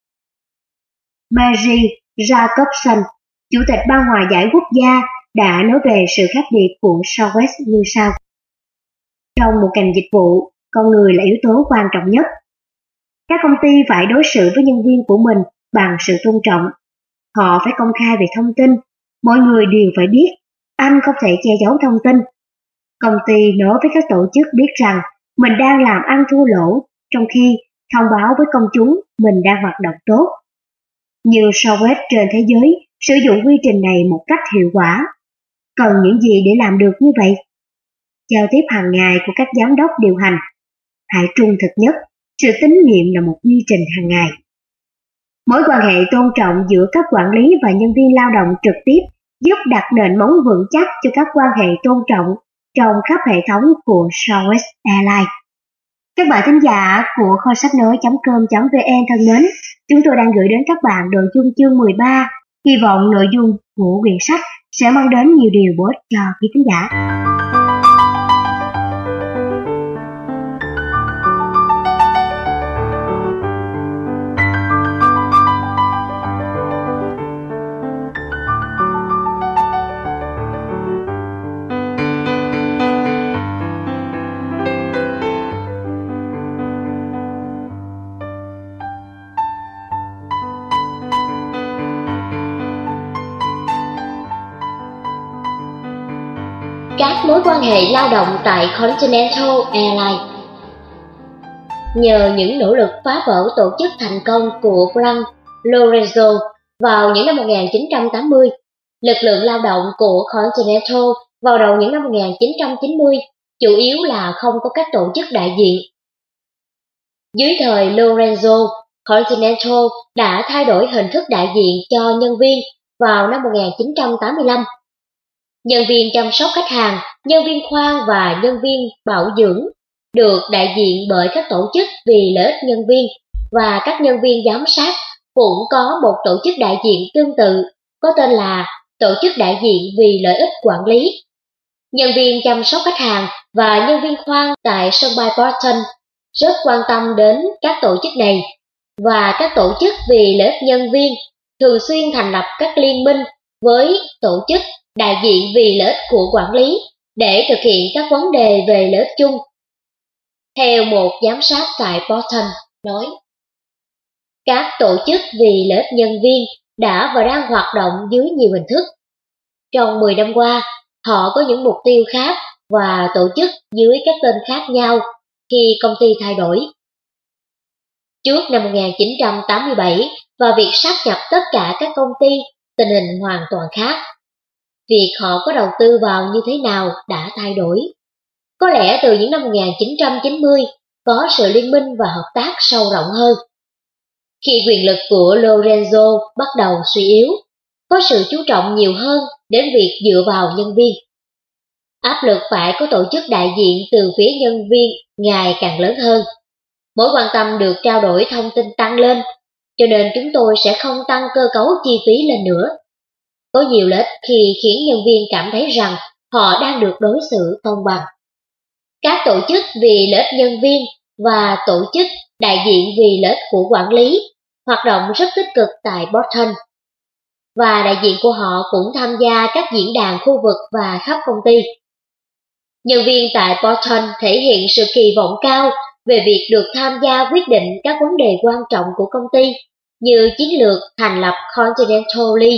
Mary Jacobson, chủ tịch Ban Hòa giải quốc gia, đã nói về sự khác biệt của Southwest như sau. Trong một ngành dịch vụ, con người là yếu tố quan trọng nhất. Các công ty phải đối xử với nhân viên của mình bằng sự tôn trọng. Họ phải công khai về thông tin. Mọi người đều phải biết, anh không thể che giấu thông tin. Công ty nói với các tổ chức biết rằng mình đang làm ăn thua lỗ, trong khi thông báo với công chúng mình đang hoạt động tốt. Nhưng Southwest trên thế giới sử dụng quy trình này một cách hiệu quả. Cần những gì để làm được như vậy? Giao tiếp hàng ngày của các giám đốc điều hành. Hãy trung thực nhất, sự tín nhiệm là một quy trình hàng ngày. Mối quan hệ tôn trọng giữa các quản lý và nhân viên lao động trực tiếp giúp đặt nền móng vững chắc cho các quan hệ tôn trọng trong khắp hệ thống của Southwest Airlines. Các bạn thính giả của kho sách nói chấm com chấm vn thân mến, chúng tôi đang gửi đến các bạn nội dung chương mười ba. Hy vọng nội dung của quyển sách sẽ mang đến nhiều điều bổ ích cho quý thính giả. Các mối quan hệ lao động tại Continental Airlines. Nhờ những nỗ lực phá vỡ tổ chức thành công của Frank Lorenzo vào những năm một nghìn chín trăm tám mươi, lực lượng lao động của Continental vào đầu những năm một nghìn chín trăm chín mươi chủ yếu là không có các tổ chức đại diện. Dưới thời Lorenzo, Continental đã thay đổi hình thức đại diện cho nhân viên vào năm một nghìn chín trăm tám mươi lăm. Nhân viên chăm sóc khách hàng, nhân viên khoang và nhân viên bảo dưỡng được đại diện bởi các tổ chức vì lợi ích nhân viên, và các nhân viên giám sát cũng có một tổ chức đại diện tương tự có tên là Tổ chức đại diện vì lợi ích quản lý. Nhân viên chăm sóc khách hàng và nhân viên khoang tại sân bay Barton rất quan tâm đến các tổ chức này, và các tổ chức vì lợi ích nhân viên thường xuyên thành lập các liên minh với tổ chức đại diện vì lợi ích của quản lý để thực hiện các vấn đề về lợi ích chung. Theo một giám sát tại Boston nói, các tổ chức vì lợi ích nhân viên đã và đang hoạt động dưới nhiều hình thức. Trong mười năm qua, họ có những mục tiêu khác và tổ chức dưới các tên khác nhau khi công ty thay đổi. Trước năm một nghìn chín trăm tám mươi bảy và việc sáp nhập tất cả các công ty, tình hình hoàn toàn khác. Việc họ có đầu tư vào như thế nào đã thay đổi. Có lẽ từ những năm một nghìn chín trăm chín mươi có sự liên minh và hợp tác sâu rộng hơn. Khi quyền lực của Lorenzo bắt đầu suy yếu, có sự chú trọng nhiều hơn đến việc dựa vào nhân viên. Áp lực phải có tổ chức đại diện từ phía nhân viên ngày càng lớn hơn. Mối quan tâm được trao đổi thông tin tăng lên, cho nên chúng tôi sẽ không tăng cơ cấu chi phí lên nữa. Có nhiều lợi ích khi khiến nhân viên cảm thấy rằng họ đang được đối xử công bằng. Các tổ chức vì lợi ích nhân viên và tổ chức đại diện vì lợi ích của quản lý hoạt động rất tích cực tại Boston. Và đại diện của họ cũng tham gia các diễn đàn khu vực và khắp công ty. Nhân viên tại Boston thể hiện sự kỳ vọng cao về việc được tham gia quyết định các vấn đề quan trọng của công ty như chiến lược thành lập Continental Lee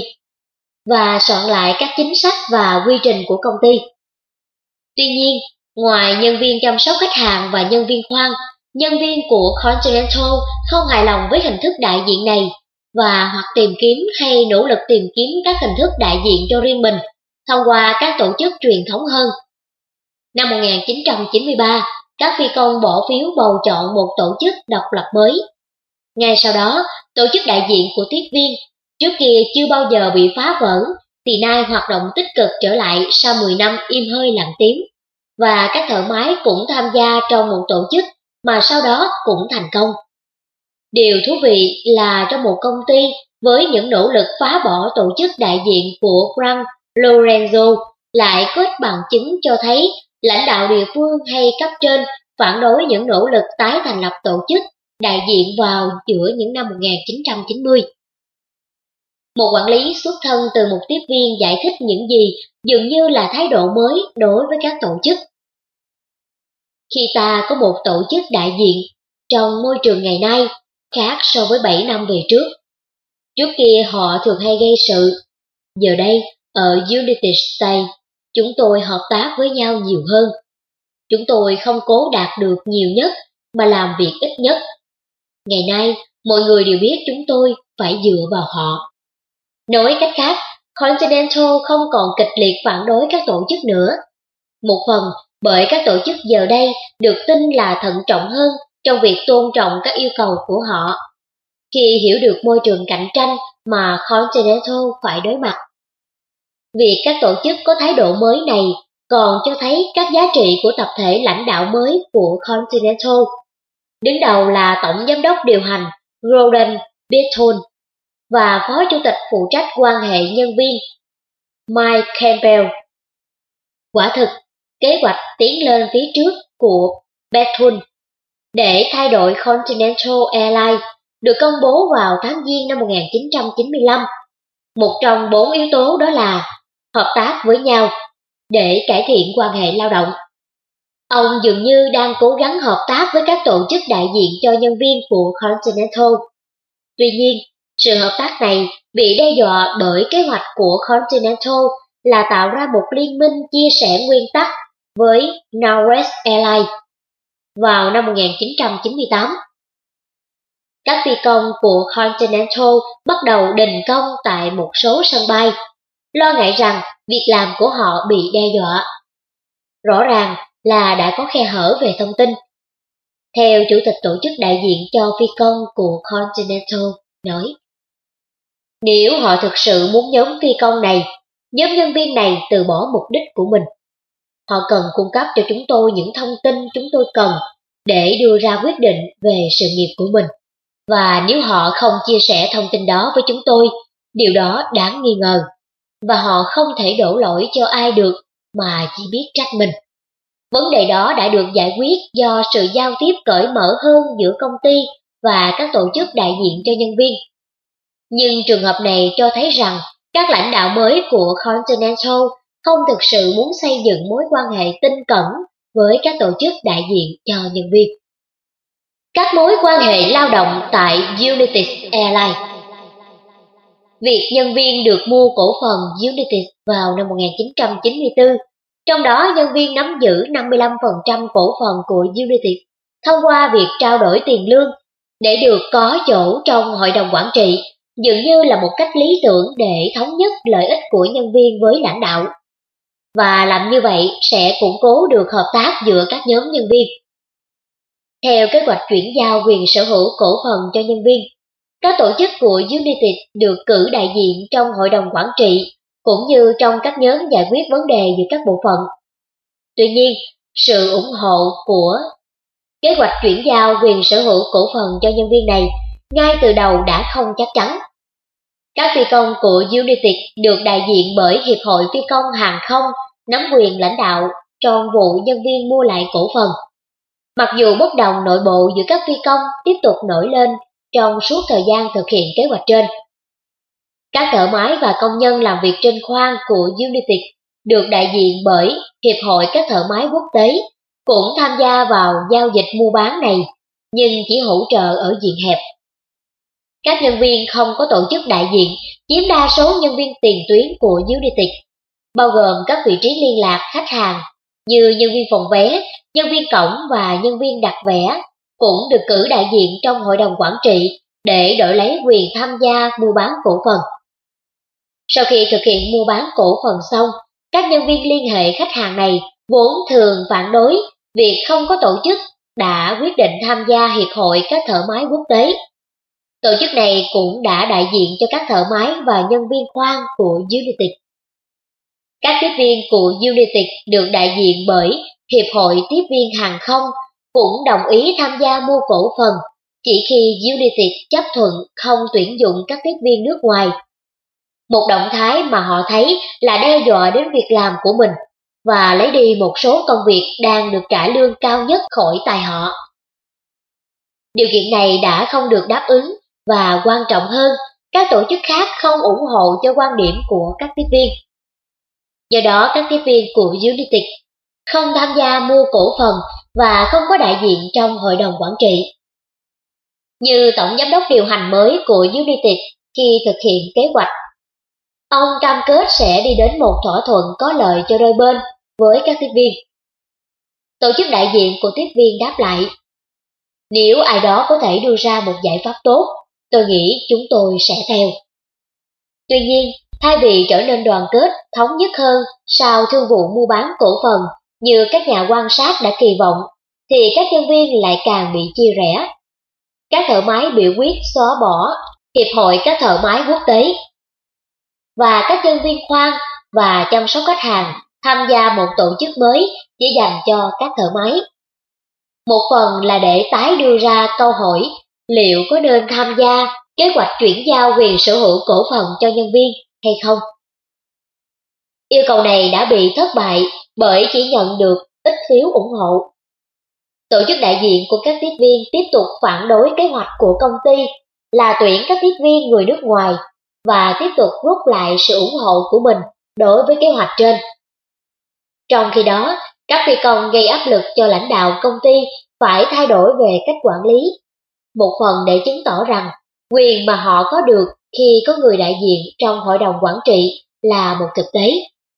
và soạn lại các chính sách và quy trình của công ty. Tuy nhiên, ngoài nhân viên chăm sóc khách hàng và nhân viên khoan, nhân viên của Continental không hài lòng với hình thức đại diện này và hoặc tìm kiếm hay nỗ lực tìm kiếm các hình thức đại diện cho riêng mình thông qua các tổ chức truyền thống hơn. Năm một nghìn chín trăm chín mươi ba, các phi công bỏ phiếu bầu chọn một tổ chức độc lập mới. Ngay sau đó, tổ chức đại diện của tiếp viên, trước kia chưa bao giờ bị phá vỡ, thì nay hoạt động tích cực trở lại sau mười năm im hơi lặng tiếng, và các thợ máy cũng tham gia trong một tổ chức mà sau đó cũng thành công. Điều thú vị là trong một công ty với những nỗ lực phá bỏ tổ chức đại diện của Frank Lorenzo lại có ít bằng chứng cho thấy lãnh đạo địa phương hay cấp trên phản đối những nỗ lực tái thành lập tổ chức đại diện vào giữa những năm một nghìn chín trăm chín mươi. Một quản lý xuất thân từ một tiếp viên giải thích những gì dường như là thái độ mới đối với các tổ chức. Khi ta có một tổ chức đại diện trong môi trường ngày nay khác so với bảy năm về trước. Trước kia họ thường hay gây sự. Giờ đây, ở United States, chúng tôi hợp tác với nhau nhiều hơn. Chúng tôi không cố đạt được nhiều nhất mà làm việc ít nhất. Ngày nay, mọi người đều biết chúng tôi phải dựa vào họ. Nói cách khác, Continental không còn kịch liệt phản đối các tổ chức nữa. Một phần bởi các tổ chức giờ đây được tin là thận trọng hơn trong việc tôn trọng các yêu cầu của họ, khi hiểu được môi trường cạnh tranh mà Continental phải đối mặt. Việc các tổ chức có thái độ mới này còn cho thấy các giá trị của tập thể lãnh đạo mới của Continental. Đứng đầu là Tổng Giám đốc điều hành Gordon Bethune và Phó Chủ tịch phụ trách quan hệ nhân viên Mike Campbell. Quả thực, kế hoạch tiến lên phía trước của Bethune để thay đổi Continental Airlines được công bố vào tháng Giêng năm một nghìn chín trăm chín mươi lăm. Một trong bốn yếu tố đó là hợp tác với nhau để cải thiện quan hệ lao động. Ông dường như đang cố gắng hợp tác với các tổ chức đại diện cho nhân viên của Continental. Tuy nhiên, sự hợp tác này bị đe dọa bởi kế hoạch của Continental là tạo ra một liên minh chia sẻ nguyên tắc với Northwest Airlines vào năm một nghìn chín trăm chín mươi tám. Các phi công của Continental bắt đầu đình công tại một số sân bay, lo ngại rằng việc làm của họ bị đe dọa. Rõ ràng là đã có khe hở về thông tin. Theo Chủ tịch tổ chức đại diện cho phi công của Continental nói, nếu họ thực sự muốn nhóm phi công này, nhóm nhân viên này từ bỏ mục đích của mình. Họ cần cung cấp cho chúng tôi những thông tin chúng tôi cần để đưa ra quyết định về sự nghiệp của mình. Và nếu họ không chia sẻ thông tin đó với chúng tôi, điều đó đáng nghi ngờ. Và họ không thể đổ lỗi cho ai được mà chỉ biết trách mình. Vấn đề đó đã được giải quyết do sự giao tiếp cởi mở hơn giữa công ty và các tổ chức đại diện cho nhân viên. Nhưng trường hợp này cho thấy rằng Các lãnh đạo mới của Continental không thực sự muốn xây dựng mối quan hệ tinh cẩn với các tổ chức đại diện cho nhân viên. Các mối quan hệ lao động tại United Airlines. Việc nhân viên được mua cổ phần United vào năm một nghìn chín trăm chín mươi tư, trong đó nhân viên nắm giữ năm mươi lăm phần trăm cổ phần của United thông qua việc trao đổi tiền lương để được có chỗ trong hội đồng quản trị, dường như là một cách lý tưởng để thống nhất lợi ích của nhân viên với lãnh đạo. Và làm như vậy sẽ củng cố được hợp tác giữa các nhóm nhân viên. Theo kế hoạch chuyển giao quyền sở hữu cổ phần cho nhân viên, các tổ chức của United được cử đại diện trong hội đồng quản trị, cũng như trong các nhóm giải quyết vấn đề giữa các bộ phận. Tuy nhiên, sự ủng hộ của kế hoạch chuyển giao quyền sở hữu cổ phần cho nhân viên này ngay từ đầu đã không chắc chắn. Các phi công của United được đại diện bởi Hiệp hội Phi công Hàng không nắm quyền lãnh đạo trong vụ nhân viên mua lại cổ phần. Mặc dù bất đồng nội bộ giữa các phi công tiếp tục nổi lên trong suốt thời gian thực hiện kế hoạch trên. Các thợ máy và công nhân làm việc trên khoang của United được đại diện bởi Hiệp hội các thợ máy quốc tế cũng tham gia vào giao dịch mua bán này, nhưng chỉ hỗ trợ ở diện hẹp. Các nhân viên không có tổ chức đại diện chiếm đa số nhân viên tiền tuyến của United, bao gồm các vị trí liên lạc khách hàng như nhân viên phòng vé, nhân viên cổng và nhân viên đặt vé, cũng được cử đại diện trong hội đồng quản trị để đổi lấy quyền tham gia mua bán cổ phần. Sau khi thực hiện mua bán cổ phần xong, các nhân viên liên hệ khách hàng này vốn thường phản đối việc không có tổ chức đã quyết định tham gia Hiệp hội các thợ máy quốc tế. Tổ chức này cũng đã đại diện cho các thợ máy và nhân viên khoang của United. Các tiếp viên của United được đại diện bởi Hiệp hội Tiếp viên Hàng không cũng đồng ý tham gia mua cổ phần chỉ khi United chấp thuận không tuyển dụng các tiếp viên nước ngoài. Một động thái mà họ thấy là đe dọa đến việc làm của mình và lấy đi một số công việc đang được trả lương cao nhất khỏi tay họ. Điều kiện này đã không được đáp ứng và quan trọng hơn, các tổ chức khác không ủng hộ cho quan điểm của các tiếp viên. Do đó các tiếp viên của United không tham gia mua cổ phần và không có đại diện trong hội đồng quản trị. Như tổng giám đốc điều hành mới của United khi thực hiện kế hoạch, ông cam kết sẽ đi đến một thỏa thuận có lợi cho đôi bên với các tiếp viên. Tổ chức đại diện của tiếp viên đáp lại, nếu ai đó có thể đưa ra một giải pháp tốt, tôi nghĩ chúng tôi sẽ theo. Tuy nhiên, thay vì trở nên đoàn kết, thống nhất hơn sau thương vụ mua bán cổ phần như các nhà quan sát đã kỳ vọng, thì các nhân viên lại càng bị chia rẽ. Các thợ máy biểu quyết xóa bỏ Hiệp hội các thợ máy quốc tế, và các nhân viên khoang và chăm sóc khách hàng tham gia một tổ chức mới chỉ dành cho các thợ máy. Một phần là để tái đưa ra câu hỏi liệu có nên tham gia kế hoạch chuyển giao quyền sở hữu cổ phần cho nhân viên hay không. Yêu cầu này đã bị thất bại bởi chỉ nhận được ít phiếu ủng hộ. Tổ chức đại diện của các tiếp viên tiếp tục phản đối kế hoạch của công ty là tuyển các tiếp viên người nước ngoài và tiếp tục rút lại sự ủng hộ của mình đối với kế hoạch trên. Trong khi đó, các phi công gây áp lực cho lãnh đạo công ty phải thay đổi về cách quản lý, một phần để chứng tỏ rằng quyền mà họ có được khi có người đại diện trong hội đồng quản trị là một thực tế.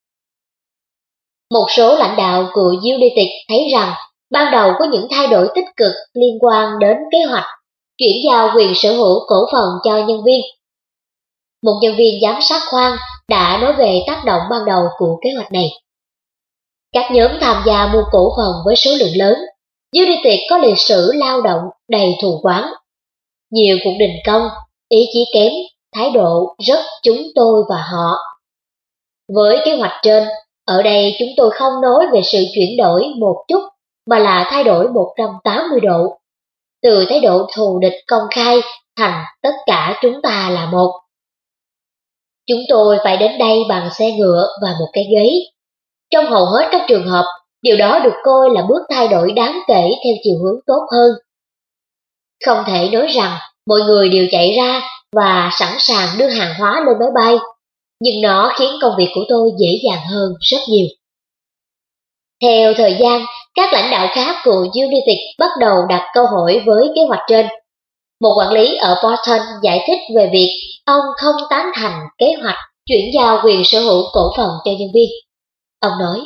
Một số lãnh đạo của United thấy rằng ban đầu có những thay đổi tích cực liên quan đến kế hoạch chuyển giao quyền sở hữu cổ phần cho nhân viên. Một nhân viên giám sát khoang đã nói về tác động ban đầu của kế hoạch này. Các nhóm tham gia mua cổ phần với số lượng lớn, United có lịch sử lao động đầy thù oán. Nhiều cuộc đình công, ý chí kém, thái độ rất chúng tôi và họ. Với kế hoạch trên, ở đây chúng tôi không nói về sự chuyển đổi một chút, mà là thay đổi một trăm tám mươi độ. Từ thái độ thù địch công khai thành tất cả chúng ta là một. Chúng tôi phải đến đây bằng xe ngựa và một cái ghế. Trong hầu hết các trường hợp, điều đó được coi là bước thay đổi đáng kể theo chiều hướng tốt hơn. Không thể nói rằng mọi người đều chạy ra và sẵn sàng đưa hàng hóa lên máy bay, nhưng nó khiến công việc của tôi dễ dàng hơn rất nhiều. Theo thời gian, các lãnh đạo khác của United bắt đầu đặt câu hỏi với kế hoạch trên. Một quản lý ở Boston giải thích về việc ông không tán thành kế hoạch chuyển giao quyền sở hữu cổ phần cho nhân viên. Ông nói,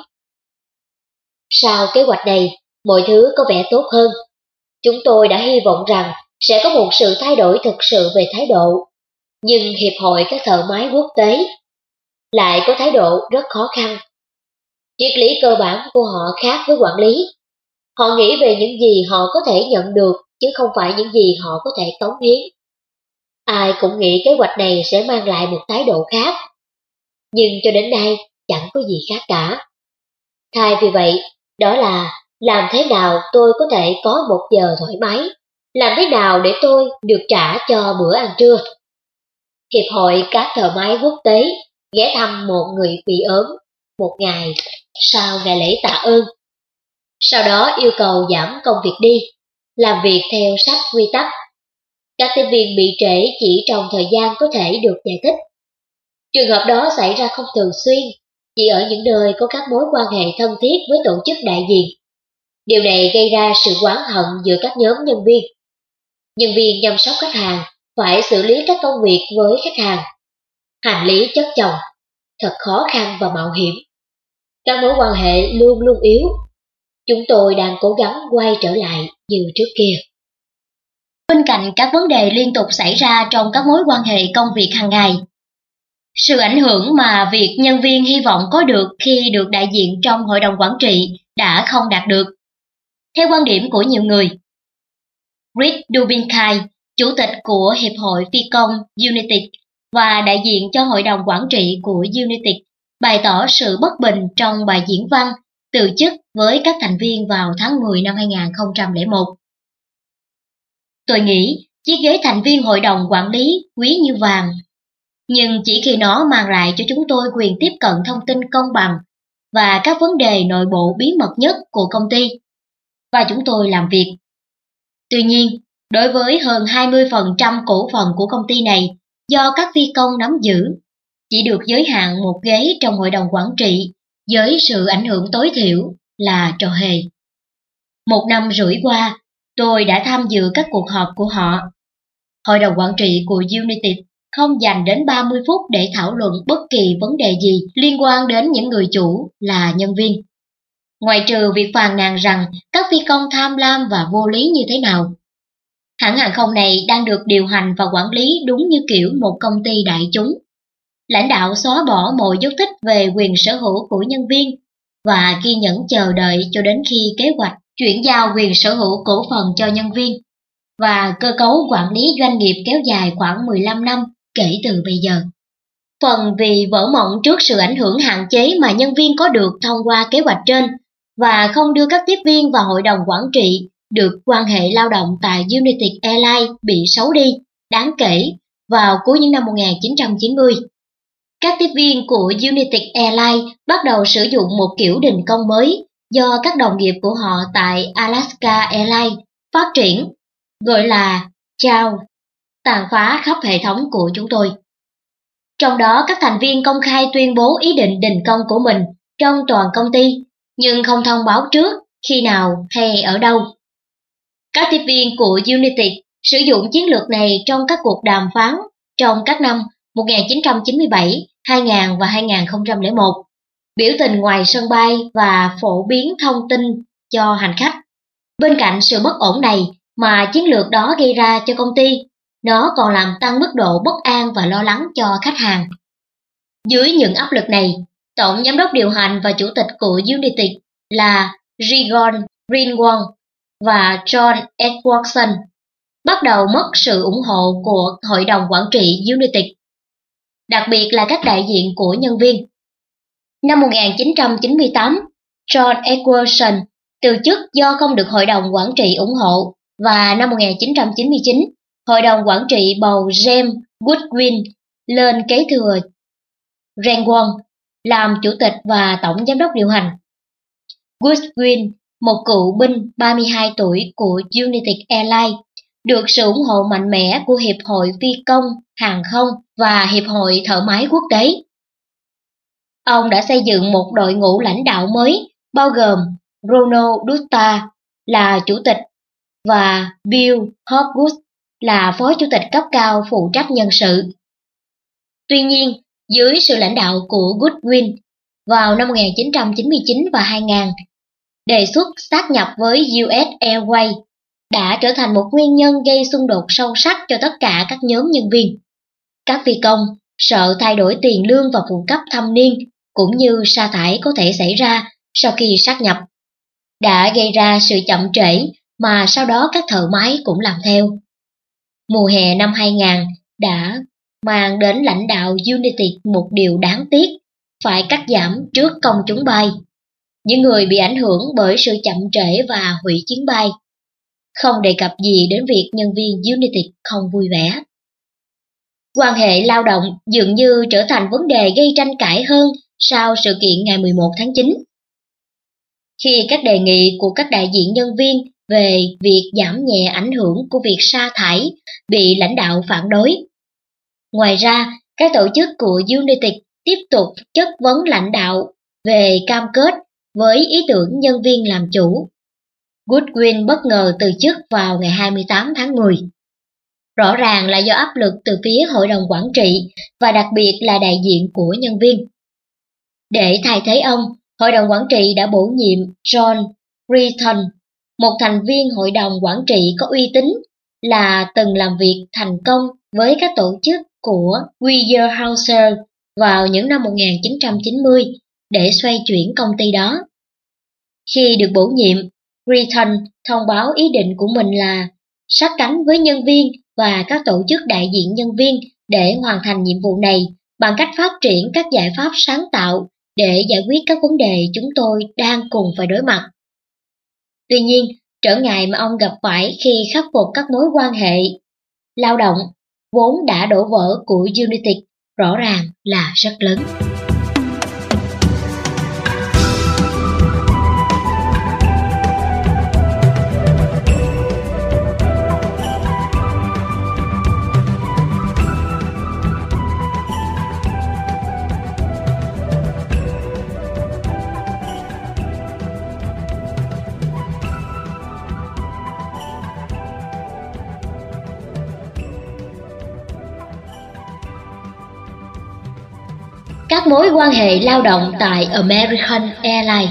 sau kế hoạch này, mọi thứ có vẻ tốt hơn. Chúng tôi đã hy vọng rằng sẽ có một sự thay đổi thực sự về thái độ, nhưng Hiệp hội các thợ máy quốc tế lại có thái độ rất khó khăn. Triết lý cơ bản của họ khác với quản lý. Họ nghĩ về những gì họ có thể nhận được, chứ không phải những gì họ có thể cống hiến. Ai cũng nghĩ kế hoạch này sẽ mang lại một thái độ khác, nhưng cho đến nay chẳng có gì khác cả. Thay vì vậy, đó là làm thế nào tôi có thể có một giờ thoải mái, làm thế nào để tôi được trả cho bữa ăn trưa. Hiệp hội các thợ máy quốc tế ghé thăm một người bị ốm một ngày sau ngày lễ tạ ơn. Sau đó yêu cầu giảm công việc đi, làm việc theo sách quy tắc. Các tiếp viên bị trễ chỉ trong thời gian có thể được giải thích. Trường hợp đó xảy ra không thường xuyên, chỉ ở những nơi có các mối quan hệ thân thiết với tổ chức đại diện. Điều này gây ra sự oán hận giữa các nhóm nhân viên. Nhân viên chăm sóc khách hàng phải xử lý các công việc với khách hàng. Hành lý chất chồng, thật khó khăn và mạo hiểm. Các mối quan hệ luôn luôn yếu. Chúng tôi đang cố gắng quay trở lại như trước kia. Bên cạnh các vấn đề liên tục xảy ra trong các mối quan hệ công việc hàng ngày, sự ảnh hưởng mà việc nhân viên hy vọng có được khi được đại diện trong hội đồng quản trị đã không đạt được. Theo quan điểm của nhiều người, Rick Dubinkai, chủ tịch của Hiệp hội Phi công United và đại diện cho hội đồng quản trị của United, bày tỏ sự bất bình trong bài diễn văn từ chức với các thành viên vào tháng mười năm hai nghìn không trăm lẻ một. Tôi nghĩ chiếc ghế thành viên hội đồng quản lý quý như vàng, nhưng chỉ khi nó mang lại cho chúng tôi quyền tiếp cận thông tin công bằng và các vấn đề nội bộ bí mật nhất của công ty, và chúng tôi làm việc. Tuy nhiên, đối với hơn hai mươi phần trăm cổ phần của công ty này do các phi công nắm giữ, chỉ được giới hạn một ghế trong hội đồng quản trị với sự ảnh hưởng tối thiểu là trò hề. Một năm rưỡi qua, tôi đã tham dự các cuộc họp của họ. Hội đồng quản trị của United không dành đến ba mươi phút để thảo luận bất kỳ vấn đề gì liên quan đến những người chủ là nhân viên. Ngoại trừ việc phàn nàn rằng các phi công tham lam và vô lý như thế nào. Hãng hàng không này đang được điều hành và quản lý đúng như kiểu một công ty đại chúng. Lãnh đạo xóa bỏ mọi dấu tích về quyền sở hữu của nhân viên và kiên nhẫn chờ đợi cho đến khi kế hoạch chuyển giao quyền sở hữu cổ phần cho nhân viên và cơ cấu quản lý doanh nghiệp kéo dài khoảng mười lăm năm kể từ bây giờ. Phần vì vỡ mộng trước sự ảnh hưởng hạn chế mà nhân viên có được thông qua kế hoạch trên và không đưa các tiếp viên vào hội đồng quản trị được quan hệ lao động tại United Airlines bị xấu đi đáng kể vào cuối những năm một nghìn chín trăm chín mươi. Các tiếp viên của United Airlines bắt đầu sử dụng một kiểu đình công mới do các đồng nghiệp của họ tại Alaska Airlines phát triển, gọi là Chow, tàn phá khắp hệ thống của chúng tôi. Trong đó các thành viên công khai tuyên bố ý định đình công của mình trong toàn công ty, nhưng không thông báo trước khi nào hay ở đâu. Các tiếp viên của United sử dụng chiến lược này trong các cuộc đàm phán trong các năm một nghìn chín trăm chín mươi bảy, hai nghìn và hai nghìn không trăm lẻ một, biểu tình ngoài sân bay và phổ biến thông tin cho hành khách. Bên cạnh sự bất ổn này mà chiến lược đó gây ra cho công ty, nó còn làm tăng mức độ bất an và lo lắng cho khách hàng. Dưới những áp lực này, tổng giám đốc điều hành và chủ tịch của United là Regan Greenwald và John Edwardson bắt đầu mất sự ủng hộ của hội đồng quản trị United, đặc biệt là các đại diện của nhân viên. Năm một nghìn chín trăm chín mươi tám, John Edwardson từ chức do không được hội đồng quản trị ủng hộ, và năm một nghìn chín trăm chín mươi chín, hội đồng quản trị bầu James Goodwin lên kế thừa Greenwald làm chủ tịch và tổng giám đốc điều hành. Goodwin, một cựu binh ba mươi hai tuổi của United Airlines, được sự ủng hộ mạnh mẽ của Hiệp hội Phi công Hàng không và Hiệp hội Thợ máy Quốc tế. Ông đã xây dựng một đội ngũ lãnh đạo mới, bao gồm Ronald Dutta là chủ tịch và Bill Hopgood là phó chủ tịch cấp cao phụ trách nhân sự. Tuy nhiên, dưới sự lãnh đạo của Goodwin, vào năm một nghìn chín trăm chín mươi chín và hai nghìn, đề xuất sát nhập với u ét Airways đã trở thành một nguyên nhân gây xung đột sâu sắc cho tất cả các nhóm nhân viên. Các phi công sợ thay đổi tiền lương và phụ cấp thâm niên, cũng như sa thải có thể xảy ra sau khi sát nhập, đã gây ra sự chậm trễ mà sau đó các thợ máy cũng làm theo. Mùa hè năm hai nghìn đã mang đến lãnh đạo United một điều đáng tiếc, phải cắt giảm trước công chúng bay. Những người bị ảnh hưởng bởi sự chậm trễ và hủy chuyến bay. Không đề cập gì đến việc nhân viên United không vui vẻ. Quan hệ lao động dường như trở thành vấn đề gây tranh cãi hơn sau sự kiện ngày mười một tháng chín. Khi các đề nghị của các đại diện nhân viên về việc giảm nhẹ ảnh hưởng của việc sa thải bị lãnh đạo phản đối. Ngoài ra, các tổ chức của United tiếp tục chất vấn lãnh đạo về cam kết với ý tưởng nhân viên làm chủ. Goodwin bất ngờ từ chức vào ngày hai mươi tám tháng mười. Rõ ràng là do áp lực từ phía hội đồng quản trị và đặc biệt là đại diện của nhân viên. Để thay thế ông, hội đồng quản trị đã bổ nhiệm John Britton, một thành viên hội đồng quản trị có uy tín, là từng làm việc thành công với các tổ chức của Weyerhaeuser vào những năm một nghìn chín trăm chín mươi để xoay chuyển công ty đó. Khi được bổ nhiệm, Britton thông báo ý định của mình là sát cánh với nhân viên và các tổ chức đại diện nhân viên để hoàn thành nhiệm vụ này bằng cách phát triển các giải pháp sáng tạo để giải quyết các vấn đề chúng tôi đang cùng phải đối mặt. Tuy nhiên, trở ngại mà ông gặp phải khi khắc phục các mối quan hệ lao động vốn đã đổ vỡ của United rõ ràng là rất lớn. Các mối quan hệ lao động tại American Airlines.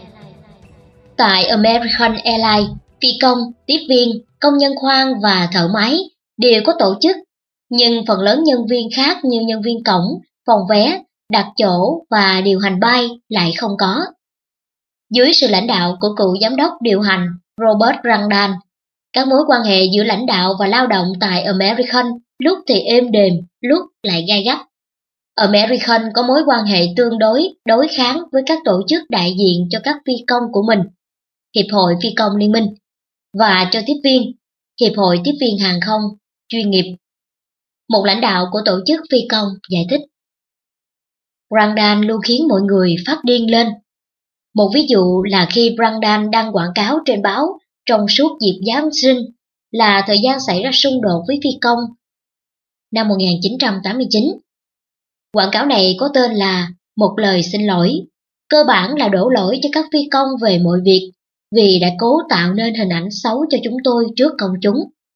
Tại American Airlines, phi công, tiếp viên, công nhân khoang và thợ máy đều có tổ chức, nhưng phần lớn nhân viên khác như nhân viên cổng, phòng vé, đặt chỗ và điều hành bay lại không có. Dưới sự lãnh đạo của cựu giám đốc điều hành Robert Randall, các mối quan hệ giữa lãnh đạo và lao động tại American lúc thì êm đềm, lúc lại gay gắt. American có mối quan hệ tương đối đối kháng với các tổ chức đại diện cho các phi công của mình, Hiệp hội Phi công Liên minh, và cho tiếp viên, Hiệp hội Tiếp viên Hàng không chuyên nghiệp. Một lãnh đạo của tổ chức phi công giải thích: Randall luôn khiến mọi người phát điên lên. Một ví dụ là khi Randall đăng quảng cáo trên báo trong suốt dịp Giáng sinh là thời gian xảy ra xung đột với phi công năm một nghìn chín trăm tám mươi chín. Quảng cáo này có tên là Một lời xin lỗi, cơ bản là đổ lỗi cho các phi công về mọi việc vì đã cố tạo nên hình ảnh xấu cho chúng tôi trước công chúng.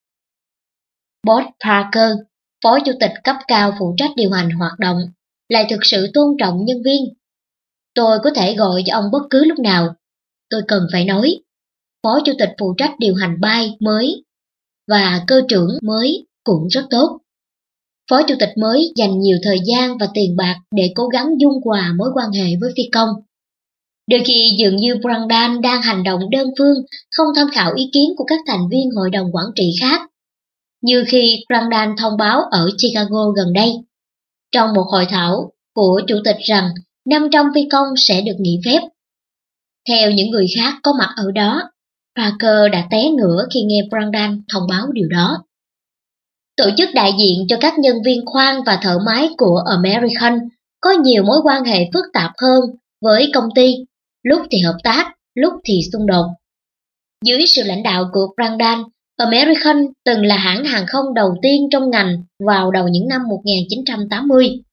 Bob Parker, phó chủ tịch cấp cao phụ trách điều hành hoạt động, lại thực sự tôn trọng nhân viên. Tôi có thể gọi cho ông bất cứ lúc nào. Tôi cần phải nói, phó chủ tịch phụ trách điều hành bay mới và cơ trưởng mới cũng rất tốt. Phó chủ tịch mới dành nhiều thời gian và tiền bạc để cố gắng dung hòa mối quan hệ với phi công. Đôi khi dường như Randall đang hành động đơn phương, không tham khảo ý kiến của các thành viên hội đồng quản trị khác. Như khi Randall thông báo ở Chicago gần đây, trong một hội thảo của chủ tịch rằng năm trăm phi công sẽ được nghỉ phép. Theo những người khác có mặt ở đó, Parker đã té ngửa khi nghe Randall thông báo điều đó. Tổ chức đại diện cho các nhân viên khoang và thợ máy của American có nhiều mối quan hệ phức tạp hơn với công ty, lúc thì hợp tác, lúc thì xung đột. Dưới sự lãnh đạo của Randall, American từng là hãng hàng không đầu tiên trong ngành vào đầu những năm một nghìn chín trăm tám mươi.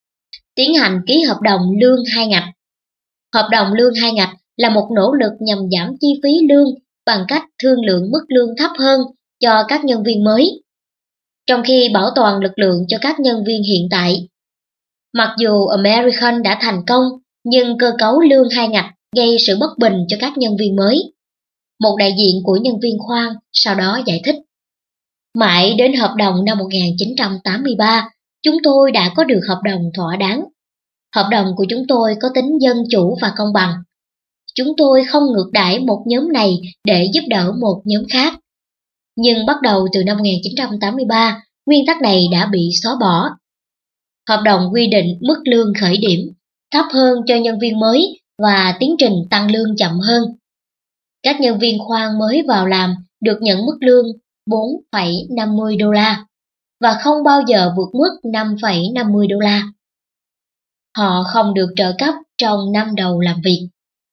tiến hành ký hợp đồng lương hai ngạch. Hợp đồng lương hai ngạch là một nỗ lực nhằm giảm chi phí lương bằng cách thương lượng mức lương thấp hơn cho các nhân viên mới, trong khi bảo toàn lực lượng cho các nhân viên hiện tại. Mặc dù American đã thành công, nhưng cơ cấu lương hai ngạch gây sự bất bình cho các nhân viên mới. Một đại diện của nhân viên khoang sau đó giải thích. Mãi đến hợp đồng năm một nghìn chín trăm tám mươi ba, chúng tôi đã có được hợp đồng thỏa đáng. Hợp đồng của chúng tôi có tính dân chủ và công bằng. Chúng tôi không ngược đãi một nhóm này để giúp đỡ một nhóm khác. Nhưng bắt đầu từ năm một nghìn chín trăm tám mươi ba, nguyên tắc này đã bị xóa bỏ. Hợp đồng quy định mức lương khởi điểm thấp hơn cho nhân viên mới và tiến trình tăng lương chậm hơn. Các nhân viên khoang mới vào làm được nhận mức lương bốn phẩy năm mươi đô la và không bao giờ vượt mức năm phẩy năm mươi đô la. Họ không được trợ cấp trong năm đầu làm việc.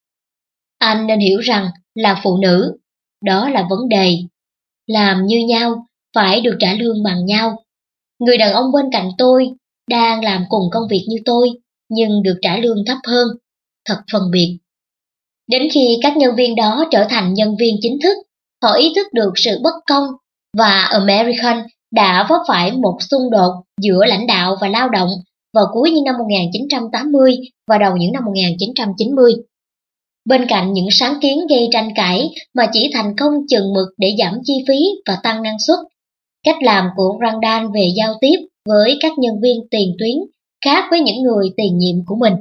Anh nên hiểu rằng là phụ nữ, đó là vấn đề. Làm như nhau, phải được trả lương bằng nhau. Người đàn ông bên cạnh tôi đang làm cùng công việc như tôi, nhưng được trả lương thấp hơn. Thật phân biệt. Đến khi các nhân viên đó trở thành nhân viên chính thức, họ ý thức được sự bất công và American đã vấp phải một xung đột giữa lãnh đạo và lao động vào cuối những năm một nghìn chín trăm tám mươi và đầu những năm một nghìn chín trăm chín mươi. Bên cạnh những sáng kiến gây tranh cãi mà chỉ thành công chừng mực để giảm chi phí và tăng năng suất, cách làm của Randall về giao tiếp với các nhân viên tiền tuyến khác với những người tiền nhiệm của mình.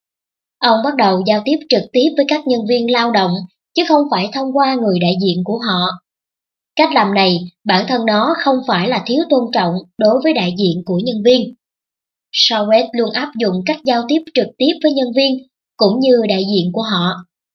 Ông bắt đầu giao tiếp trực tiếp với các nhân viên lao động, chứ không phải thông qua người đại diện của họ. Cách làm này, bản thân nó không phải là thiếu tôn trọng đối với đại diện của nhân viên. Southwest luôn áp dụng cách giao tiếp trực tiếp với nhân viên, cũng như đại diện của họ.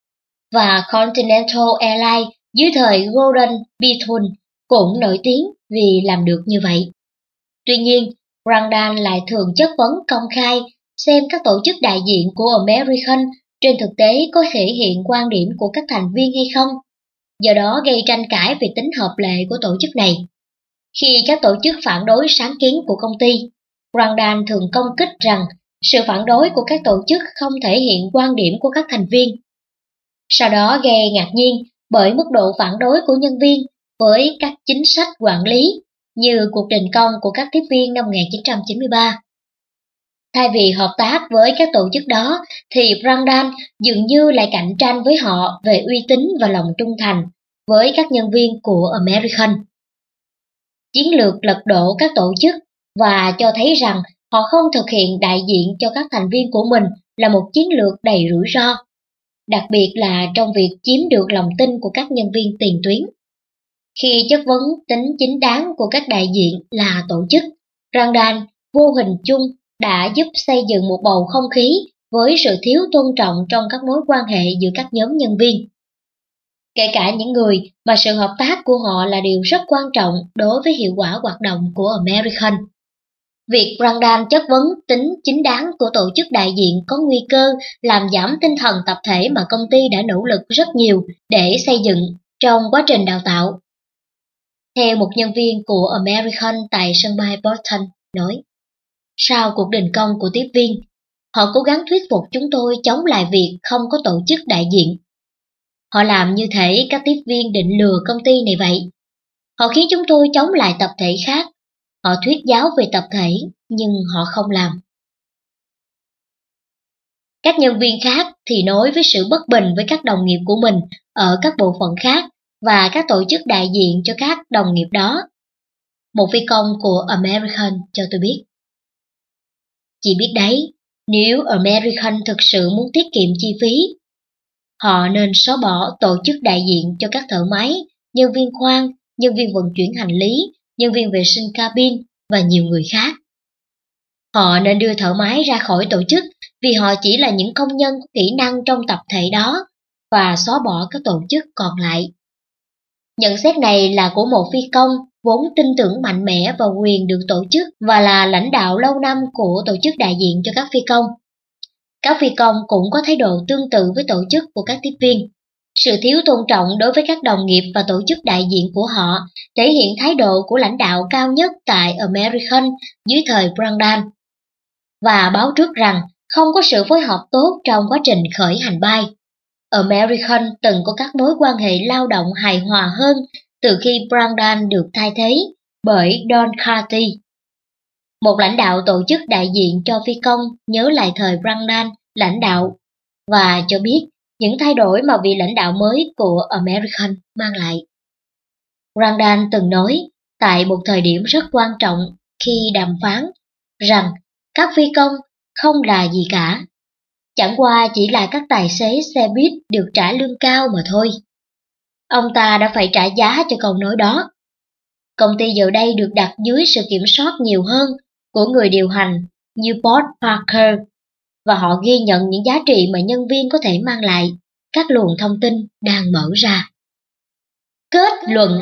Và Continental Airlines dưới thời Gordon Bethune cũng nổi tiếng vì làm được như vậy. Tuy nhiên, Randall lại thường chất vấn công khai xem các tổ chức đại diện của American trên thực tế có thể hiện quan điểm của các thành viên hay không, do đó gây tranh cãi về tính hợp lệ của tổ chức này. Khi các tổ chức phản đối sáng kiến của công ty, Randall thường công kích rằng sự phản đối của các tổ chức không thể hiện quan điểm của các thành viên. Sau đó gây ngạc nhiên bởi mức độ phản đối của nhân viên với các chính sách quản lý như cuộc đình công của các tiếp viên năm một nghìn chín trăm chín mươi ba. Thay vì hợp tác với các tổ chức đó, thì Randall dường như lại cạnh tranh với họ về uy tín và lòng trung thành với các nhân viên của American. Chiến lược lật đổ các tổ chức và cho thấy rằng họ không thực hiện đại diện cho các thành viên của mình là một chiến lược đầy rủi ro, đặc biệt là trong việc chiếm được lòng tin của các nhân viên tiền tuyến. Khi chất vấn tính chính đáng của các đại diện là tổ chức, Randall vô hình chung đã giúp xây dựng một bầu không khí với sự thiếu tôn trọng trong các mối quan hệ giữa các nhóm nhân viên. Kể cả những người mà sự hợp tác của họ là điều rất quan trọng đối với hiệu quả hoạt động của American. Việc Randall chất vấn tính chính đáng của tổ chức đại diện có nguy cơ làm giảm tinh thần tập thể mà công ty đã nỗ lực rất nhiều để xây dựng trong quá trình đào tạo. Theo một nhân viên của American tại sân bay Boston nói, sau cuộc đình công của tiếp viên, họ cố gắng thuyết phục chúng tôi chống lại việc không có tổ chức đại diện. Họ làm như thể các tiếp viên định lừa công ty này vậy. Họ khiến chúng tôi chống lại tập thể khác. Họ thuyết giáo về tập thể, nhưng họ không làm. Các nhân viên khác thì nói với sự bất bình với các đồng nghiệp của mình ở các bộ phận khác và các tổ chức đại diện cho các đồng nghiệp đó. Một phi công của American cho tôi biết. Chị biết đấy, nếu American thực sự muốn tiết kiệm chi phí, họ nên xóa bỏ tổ chức đại diện cho các thợ máy, nhân viên khoang, nhân viên vận chuyển hành lý, nhân viên vệ sinh cabin và nhiều người khác. Họ nên đưa thợ máy ra khỏi tổ chức vì họ chỉ là những công nhân có kỹ năng trong tập thể đó và xóa bỏ các tổ chức còn lại. Nhận xét này là của một phi công vốn tin tưởng mạnh mẽ vào quyền được tổ chức và là lãnh đạo lâu năm của tổ chức đại diện cho các phi công. Các phi công cũng có thái độ tương tự với tổ chức của các tiếp viên. Sự thiếu tôn trọng đối với các đồng nghiệp và tổ chức đại diện của họ thể hiện thái độ của lãnh đạo cao nhất tại American dưới thời Randall. và báo trước rằng không có sự phối hợp tốt trong quá trình khởi hành bay. American từng có các mối quan hệ lao động hài hòa hơn từ khi Brandon được thay thế bởi Don Carty. Một lãnh đạo tổ chức đại diện cho phi công nhớ lại thời Brandon lãnh đạo và cho biết những thay đổi mà vị lãnh đạo mới của American mang lại. Brandon từng nói tại một thời điểm rất quan trọng khi đàm phán rằng các phi công không là gì cả, chẳng qua chỉ là các tài xế xe buýt được trả lương cao mà thôi. Ông ta đã phải trả giá cho câu nói đó. Công ty giờ đây được đặt dưới sự kiểm soát nhiều hơn của người điều hành Newport Parker, và họ ghi nhận những giá trị mà nhân viên có thể mang lại, các luồng thông tin đang mở ra. Kết luận.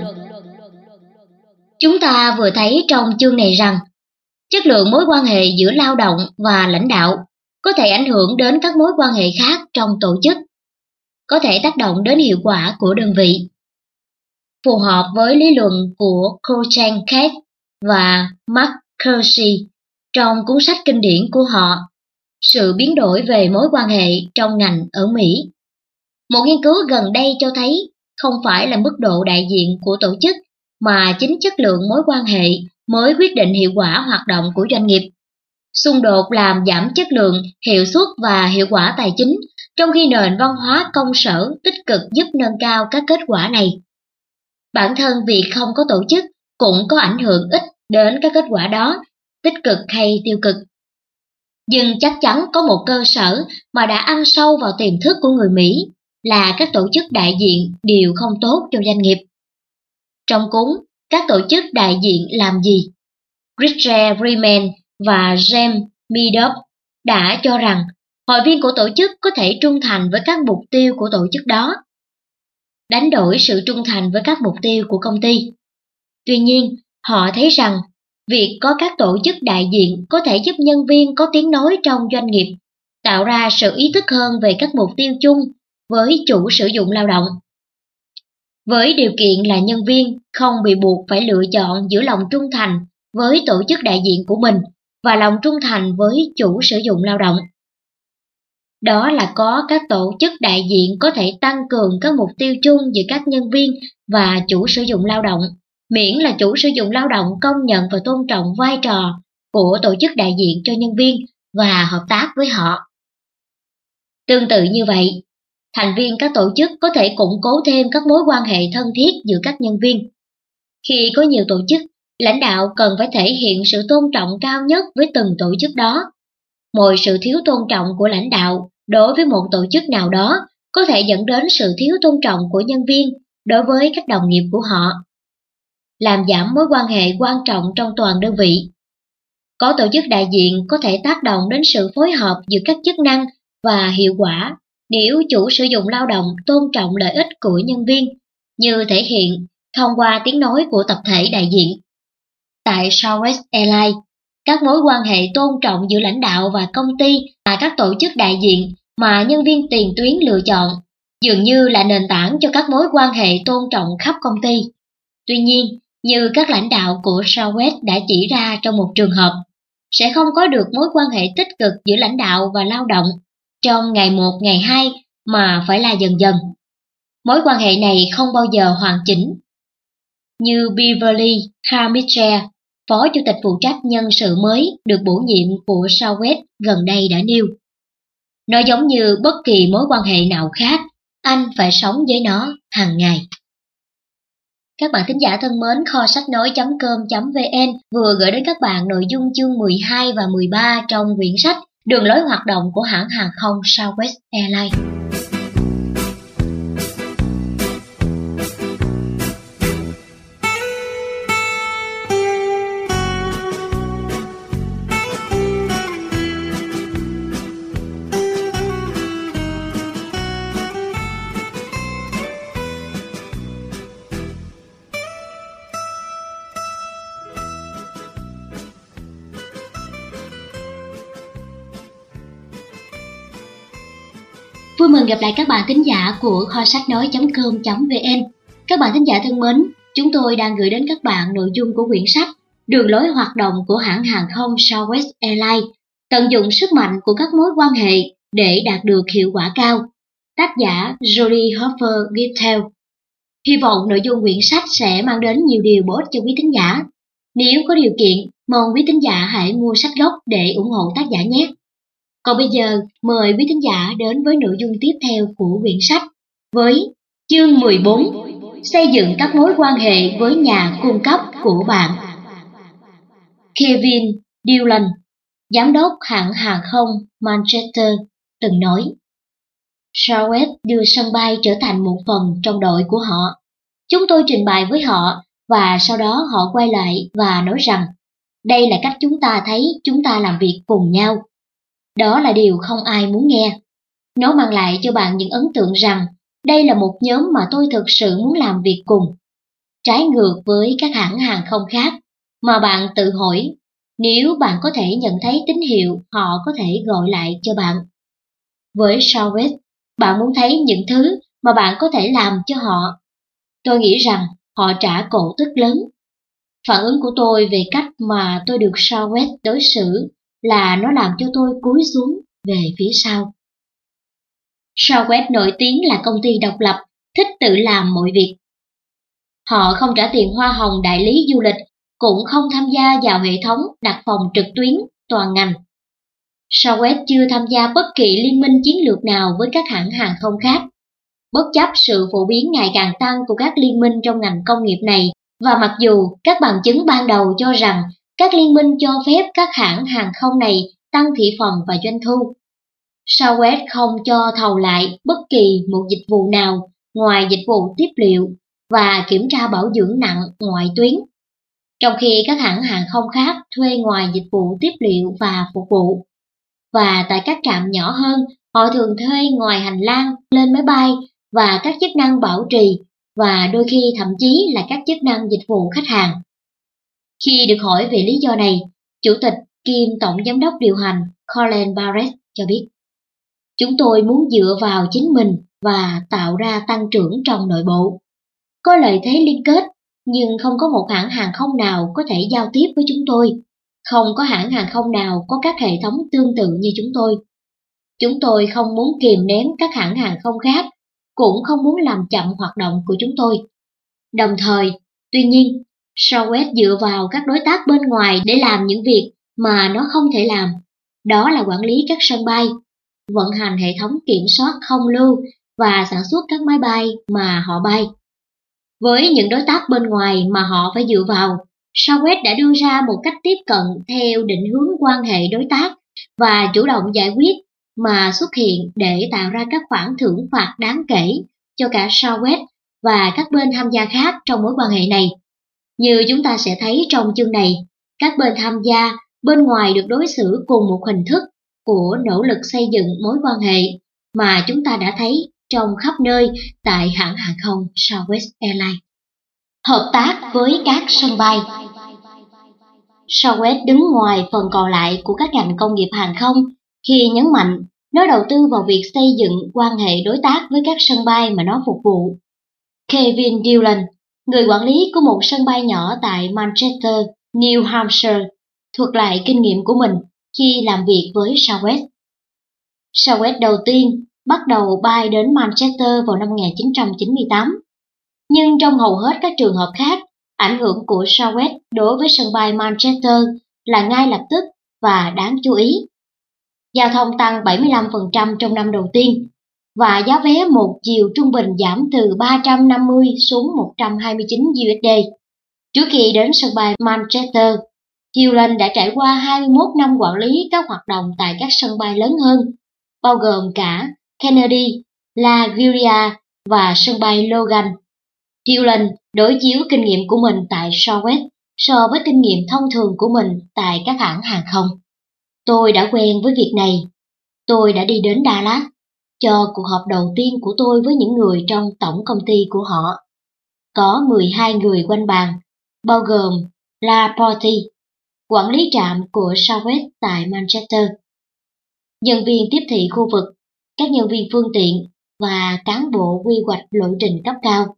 Chúng ta vừa thấy trong chương này rằng chất lượng mối quan hệ giữa lao động và lãnh đạo có thể ảnh hưởng đến các mối quan hệ khác trong tổ chức, có thể tác động đến hiệu quả của đơn vị. Phù hợp với lý luận của Kochenkett và McCarthy trong cuốn sách kinh điển của họ, Sự biến đổi về mối quan hệ trong ngành ở Mỹ. Một nghiên cứu gần đây cho thấy không phải là mức độ đại diện của tổ chức mà chính chất lượng mối quan hệ mới quyết định hiệu quả hoạt động của doanh nghiệp. Xung đột làm giảm chất lượng, hiệu suất và hiệu quả tài chính, trong khi nền văn hóa công sở tích cực giúp nâng cao các kết quả này. Bản thân việc không có tổ chức cũng có ảnh hưởng ít đến các kết quả đó, tích cực hay tiêu cực. Nhưng chắc chắn có một cơ sở mà đã ăn sâu vào tiềm thức của người Mỹ là các tổ chức đại diện đều không tốt cho doanh nghiệp. Trong cuốn Các tổ chức đại diện làm gì, Richard Freeman và James Meadows đã cho rằng hội viên của tổ chức có thể trung thành với các mục tiêu của tổ chức đó, đánh đổi sự trung thành với các mục tiêu của công ty. Tuy nhiên, họ thấy rằng việc có các tổ chức đại diện có thể giúp nhân viên có tiếng nói trong doanh nghiệp, tạo ra sự ý thức hơn về các mục tiêu chung với chủ sử dụng lao động. Với điều kiện là nhân viên không bị buộc phải lựa chọn giữa lòng trung thành với tổ chức đại diện của mình và lòng trung thành với chủ sử dụng lao động. Đó là có các tổ chức đại diện có thể tăng cường các mục tiêu chung giữa các nhân viên và chủ sử dụng lao động, miễn là chủ sử dụng lao động công nhận và tôn trọng vai trò của tổ chức đại diện cho nhân viên và hợp tác với họ. Tương tự như vậy, thành viên các tổ chức có thể củng cố thêm các mối quan hệ thân thiết giữa các nhân viên. Khi có nhiều tổ chức, lãnh đạo cần phải thể hiện sự tôn trọng cao nhất với từng tổ chức đó. Mọi sự thiếu tôn trọng của lãnh đạo đối với một tổ chức nào đó có thể dẫn đến sự thiếu tôn trọng của nhân viên đối với các đồng nghiệp của họ, làm giảm mối quan hệ quan trọng trong toàn đơn vị. Có tổ chức đại diện có thể tác động đến sự phối hợp giữa các chức năng và hiệu quả nếu chủ sử dụng lao động tôn trọng lợi ích của nhân viên, như thể hiện thông qua tiếng nói của tập thể đại diện. Tại Southwest Airlines, các mối quan hệ tôn trọng giữa lãnh đạo và công ty và các tổ chức đại diện mà nhân viên tiền tuyến lựa chọn dường như là nền tảng cho các mối quan hệ tôn trọng khắp công ty. Tuy nhiên, như các lãnh đạo của Southwest đã chỉ ra trong một trường hợp, sẽ không có được mối quan hệ tích cực giữa lãnh đạo và lao động trong ngày một, ngày hai mà phải là dần dần. Mối quan hệ này không bao giờ hoàn chỉnh. Như Beverly Carmichael, Phó Chủ tịch phụ trách nhân sự mới được bổ nhiệm của Southwest gần đây đã nêu. Nó giống như bất kỳ mối quan hệ nào khác, anh phải sống với nó hàng ngày. Các bạn thính giả thân mến, kho sách nói chấm com chấm vn vừa gửi đến các bạn nội dung chương mười hai và mười ba trong quyển sách Đường lối hoạt động của hãng hàng không Southwest Airlines. Vui mừng gặp lại các bạn thính giả của kho sách nói chấm com chấm vn. Các bạn thính giả thân mến, chúng tôi đang gửi đến các bạn nội dung của quyển sách Đường lối hoạt động của hãng hàng không Southwest Airlines, Tận dụng sức mạnh của các mối quan hệ để đạt được hiệu quả cao. Tác giả Jody Hoffer Gittel. Hy vọng nội dung quyển sách sẽ mang đến nhiều điều bổ ích cho quý thính giả. Nếu có điều kiện, mong quý thính giả hãy mua sách gốc để ủng hộ tác giả nhé. Còn bây giờ, mời quý thính giả đến với nội dung tiếp theo của quyển sách với chương mười bốn, xây dựng các mối quan hệ với nhà cung cấp của bạn. Kevin Dillon, giám đốc hãng hàng không Manchester, từng nói: Southwest đưa sân bay trở thành một phần trong đội của họ. Chúng tôi trình bày với họ và sau đó họ quay lại và nói rằng đây là cách chúng ta thấy chúng ta làm việc cùng nhau. Đó là điều không ai muốn nghe. Nó mang lại cho bạn những ấn tượng rằng đây là một nhóm mà tôi thực sự muốn làm việc cùng. Trái ngược với các hãng hàng không khác mà bạn tự hỏi nếu bạn có thể nhận thấy tín hiệu họ có thể gọi lại cho bạn. Với Southwest, bạn muốn thấy những thứ mà bạn có thể làm cho họ. Tôi nghĩ rằng họ trả cổ tức lớn. Phản ứng của tôi về cách mà tôi được Southwest đối xử là nó làm cho tôi cúi xuống về phía sau. Southwest nổi tiếng là công ty độc lập, thích tự làm mọi việc. Họ không trả tiền hoa hồng đại lý du lịch, cũng không tham gia vào hệ thống đặt phòng trực tuyến toàn ngành. Southwest chưa tham gia bất kỳ liên minh chiến lược nào với các hãng hàng không khác. Bất chấp sự phổ biến ngày càng tăng của các liên minh trong ngành công nghiệp này, và mặc dù các bằng chứng ban đầu cho rằng các liên minh cho phép các hãng hàng không này tăng thị phần và doanh thu, Southwest không cho thầu lại bất kỳ một dịch vụ nào ngoài dịch vụ tiếp liệu và kiểm tra bảo dưỡng nặng ngoại tuyến, trong khi các hãng hàng không khác thuê ngoài dịch vụ tiếp liệu và phục vụ. Và tại các trạm nhỏ hơn, họ thường thuê ngoài hành lang, lên máy bay và các chức năng bảo trì, và đôi khi thậm chí là các chức năng dịch vụ khách hàng. Khi được hỏi về lý do này, Chủ tịch kiêm Tổng Giám đốc điều hành Colin Barrett cho biết: Chúng tôi muốn dựa vào chính mình và tạo ra tăng trưởng trong nội bộ. Có lợi thế liên kết, nhưng không có một hãng hàng không nào có thể giao tiếp với chúng tôi. Không có hãng hàng không nào có các hệ thống tương tự như chúng tôi. Chúng tôi không muốn kìm nén các hãng hàng không khác, cũng không muốn làm chậm hoạt động của chúng tôi. Đồng thời, tuy nhiên, Southwest dựa vào các đối tác bên ngoài để làm những việc mà nó không thể làm. Đó là quản lý các sân bay, vận hành hệ thống kiểm soát không lưu và sản xuất các máy bay mà họ bay. Với những đối tác bên ngoài mà họ phải dựa vào, Southwest đã đưa ra một cách tiếp cận theo định hướng quan hệ đối tác và chủ động giải quyết mà xuất hiện để tạo ra các khoản thưởng phạt đáng kể cho cả Southwest và các bên tham gia khác trong mối quan hệ này. Như chúng ta sẽ thấy trong chương này, các bên tham gia bên ngoài được đối xử cùng một hình thức của nỗ lực xây dựng mối quan hệ mà chúng ta đã thấy trong khắp nơi tại hãng hàng không Southwest Airlines. Hợp tác với các sân bay. Southwest đứng ngoài phần còn lại của các ngành công nghiệp hàng không khi nhấn mạnh nó đầu tư vào việc xây dựng quan hệ đối tác với các sân bay mà nó phục vụ. Kevin Dillon, người quản lý của một sân bay nhỏ tại Manchester, New Hampshire, thuật lại kinh nghiệm của mình khi làm việc với Southwest. Southwest đầu tiên bắt đầu bay đến Manchester vào năm một nghìn chín trăm chín mươi tám. Nhưng trong hầu hết các trường hợp khác, ảnh hưởng của Southwest đối với sân bay Manchester là ngay lập tức và đáng chú ý. Giao thông tăng bảy mươi lăm phần trăm trong năm đầu tiên, và giá vé một chiều trung bình giảm từ ba trăm năm mươi xuống một trăm hai mươi chín đô la. Trước khi đến sân bay Manchester, Dillon đã trải qua hai mươi mốt năm quản lý các hoạt động tại các sân bay lớn hơn, bao gồm cả Kennedy, LaGuardia và sân bay Logan. Dillon đối chiếu kinh nghiệm của mình tại Southwest so với kinh nghiệm thông thường của mình tại các hãng hàng không. Tôi đã quen với việc này. Tôi đã đi đến Dallas cho cuộc họp đầu tiên của tôi với những người trong tổng công ty của họ. Có mười hai người quanh bàn, bao gồm La Porte, quản lý trạm của Southwest tại Manchester, nhân viên tiếp thị khu vực, các nhân viên phương tiện và cán bộ quy hoạch lộ trình cấp cao.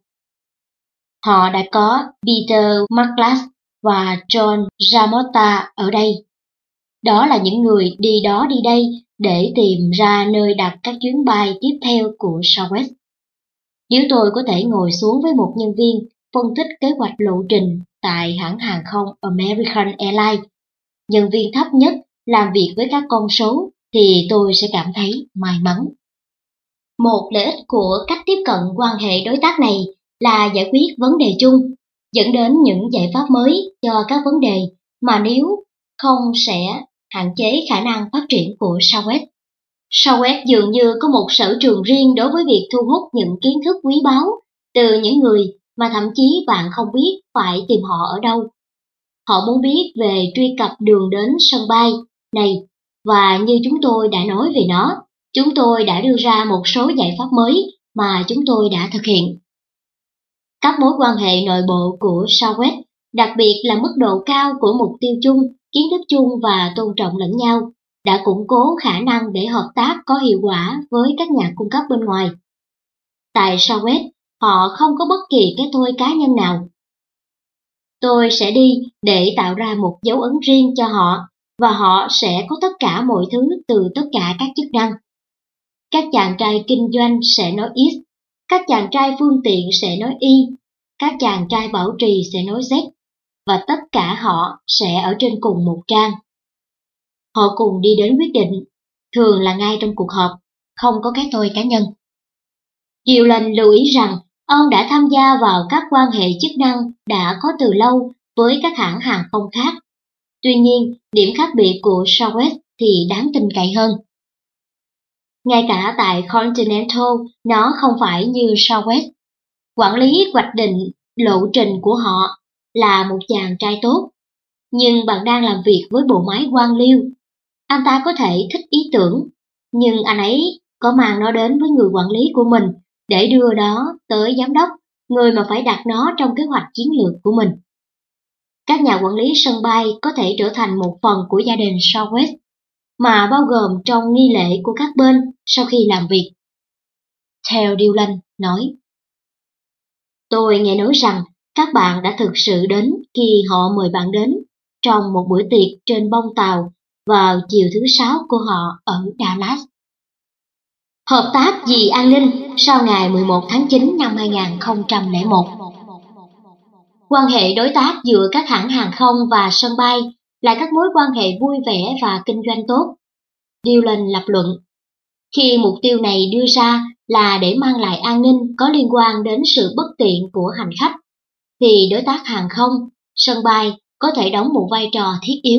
Họ đã có Peter Marklas và John Jamota ở đây. Đó là những người đi đó đi đây để tìm ra nơi đặt các chuyến bay tiếp theo của Southwest. Nếu tôi có thể ngồi xuống với một nhân viên phân tích kế hoạch lộ trình tại hãng hàng không American Airlines, nhân viên thấp nhất làm việc với các con số, thì tôi sẽ cảm thấy may mắn. Một lợi ích của cách tiếp cận quan hệ đối tác này là giải quyết vấn đề chung, dẫn đến những giải pháp mới cho các vấn đề mà nếu không sẽ hạn chế khả năng phát triển của Southwest. Southwest dường như có một sở trường riêng đối với việc thu hút những kiến thức quý báu từ những người mà thậm chí bạn không biết phải tìm họ ở đâu. Họ muốn biết về truy cập đường đến sân bay này, và như chúng tôi đã nói về nó, chúng tôi đã đưa ra một số giải pháp mới mà chúng tôi đã thực hiện. Các mối quan hệ nội bộ của Southwest, đặc biệt là mức độ cao của mục tiêu chung, kiến thức chung và tôn trọng lẫn nhau, đã củng cố khả năng để hợp tác có hiệu quả với các nhà cung cấp bên ngoài. Tại Southwest, họ không có bất kỳ cái tôi cá nhân nào. Tôi sẽ đi để tạo ra một dấu ấn riêng cho họ, và họ sẽ có tất cả mọi thứ từ tất cả các chức năng. Các chàng trai kinh doanh sẽ nói X, các chàng trai phương tiện sẽ nói Y, các chàng trai bảo trì sẽ nói Z, và tất cả họ sẽ ở trên cùng một trang. Họ cùng đi đến quyết định, thường là ngay trong cuộc họp, không có cái tôi cá nhân. Gillen lưu ý rằng ông đã tham gia vào các quan hệ chức năng đã có từ lâu với các hãng hàng không khác. Tuy nhiên, điểm khác biệt của Southwest thì đáng tin cậy hơn. Ngay cả tại Continental, nó không phải như Southwest. Quản lý hoạch định lộ trình của họ là một chàng trai tốt, nhưng bạn đang làm việc với bộ máy quan liêu. Anh ta có thể thích ý tưởng, nhưng anh ấy có mang nó đến với người quản lý của mình để đưa đó tới giám đốc, người mà phải đặt nó trong kế hoạch chiến lược của mình. Các nhà quản lý sân bay có thể trở thành một phần của gia đình Southwest, mà bao gồm trong nghi lễ của các bên sau khi làm việc. Theo Dylan nói, tôi nghe nói rằng các bạn đã thực sự đến khi họ mời bạn đến trong một bữa tiệc trên bông tàu vào chiều thứ sáu của họ ở Dallas. Hợp tác vì an ninh sau ngày mười một tháng chín năm hai nghìn không trăm lẻ một. Quan hệ đối tác giữa các hãng hàng không và sân bay là các mối quan hệ vui vẻ và kinh doanh tốt. Dylan lập luận, khi mục tiêu này đưa ra là để mang lại an ninh có liên quan đến sự bất tiện của hành khách, thì đối tác hàng không, sân bay có thể đóng một vai trò thiết yếu.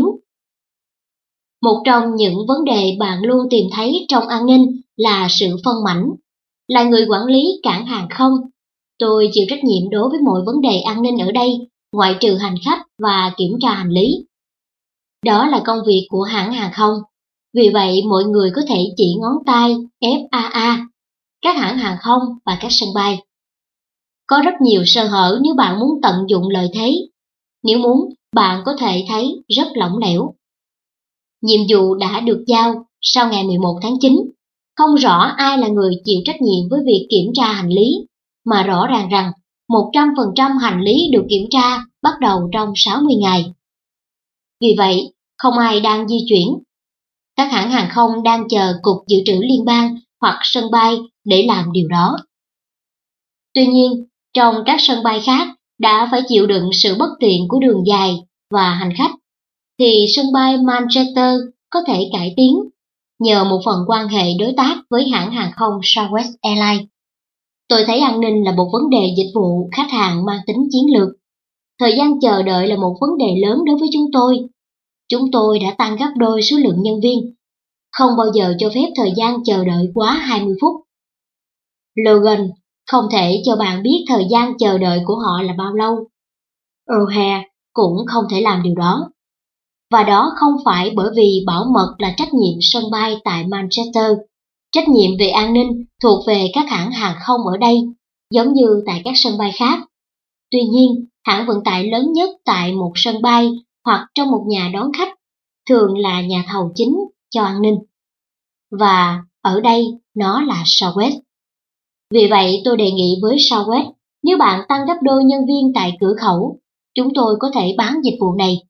Một trong những vấn đề bạn luôn tìm thấy trong an ninh là sự phân mảnh. Là người quản lý cảng hàng không, tôi chịu trách nhiệm đối với mọi vấn đề an ninh ở đây, ngoại trừ hành khách và kiểm tra hành lý. Đó là công việc của hãng hàng không, vì vậy mọi người có thể chỉ ngón tay F A A, các hãng hàng không và các sân bay. Có rất nhiều sơ hở nếu bạn muốn tận dụng lợi thế. Nếu muốn, bạn có thể thấy rất lỏng lẻo. Nhiệm vụ đã được giao sau ngày mười một tháng chín. Không rõ ai là người chịu trách nhiệm với việc kiểm tra hành lý, mà rõ ràng rằng một trăm phần trăm hành lý được kiểm tra bắt đầu trong sáu mươi ngày. Vì vậy, không ai đang di chuyển. Các hãng hàng không đang chờ Cục Dự trữ Liên bang hoặc sân bay để làm điều đó. Tuy nhiên, trong các sân bay khác đã phải chịu đựng sự bất tiện của đường dài và hành khách, thì sân bay Manchester có thể cải tiến nhờ một phần quan hệ đối tác với hãng hàng không Southwest Airlines. Tôi thấy an ninh là một vấn đề dịch vụ khách hàng mang tính chiến lược. Thời gian chờ đợi là một vấn đề lớn đối với chúng tôi. Chúng tôi đã tăng gấp đôi số lượng nhân viên, không bao giờ cho phép thời gian chờ đợi quá hai mươi phút. Logan không thể cho bạn biết thời gian chờ đợi của họ là bao lâu. O'Hare cũng không thể làm điều đó. Và đó không phải bởi vì bảo mật là trách nhiệm sân bay tại Manchester. Trách nhiệm về an ninh thuộc về các hãng hàng không ở đây, giống như tại các sân bay khác. Tuy nhiên, hãng vận tải lớn nhất tại một sân bay hoặc trong một nhà đón khách thường là nhà thầu chính cho an ninh. Và ở đây nó là Southwest. Vì vậy tôi đề nghị với Southwest, nếu bạn tăng gấp đôi nhân viên tại cửa khẩu, chúng tôi có thể bán dịch vụ này.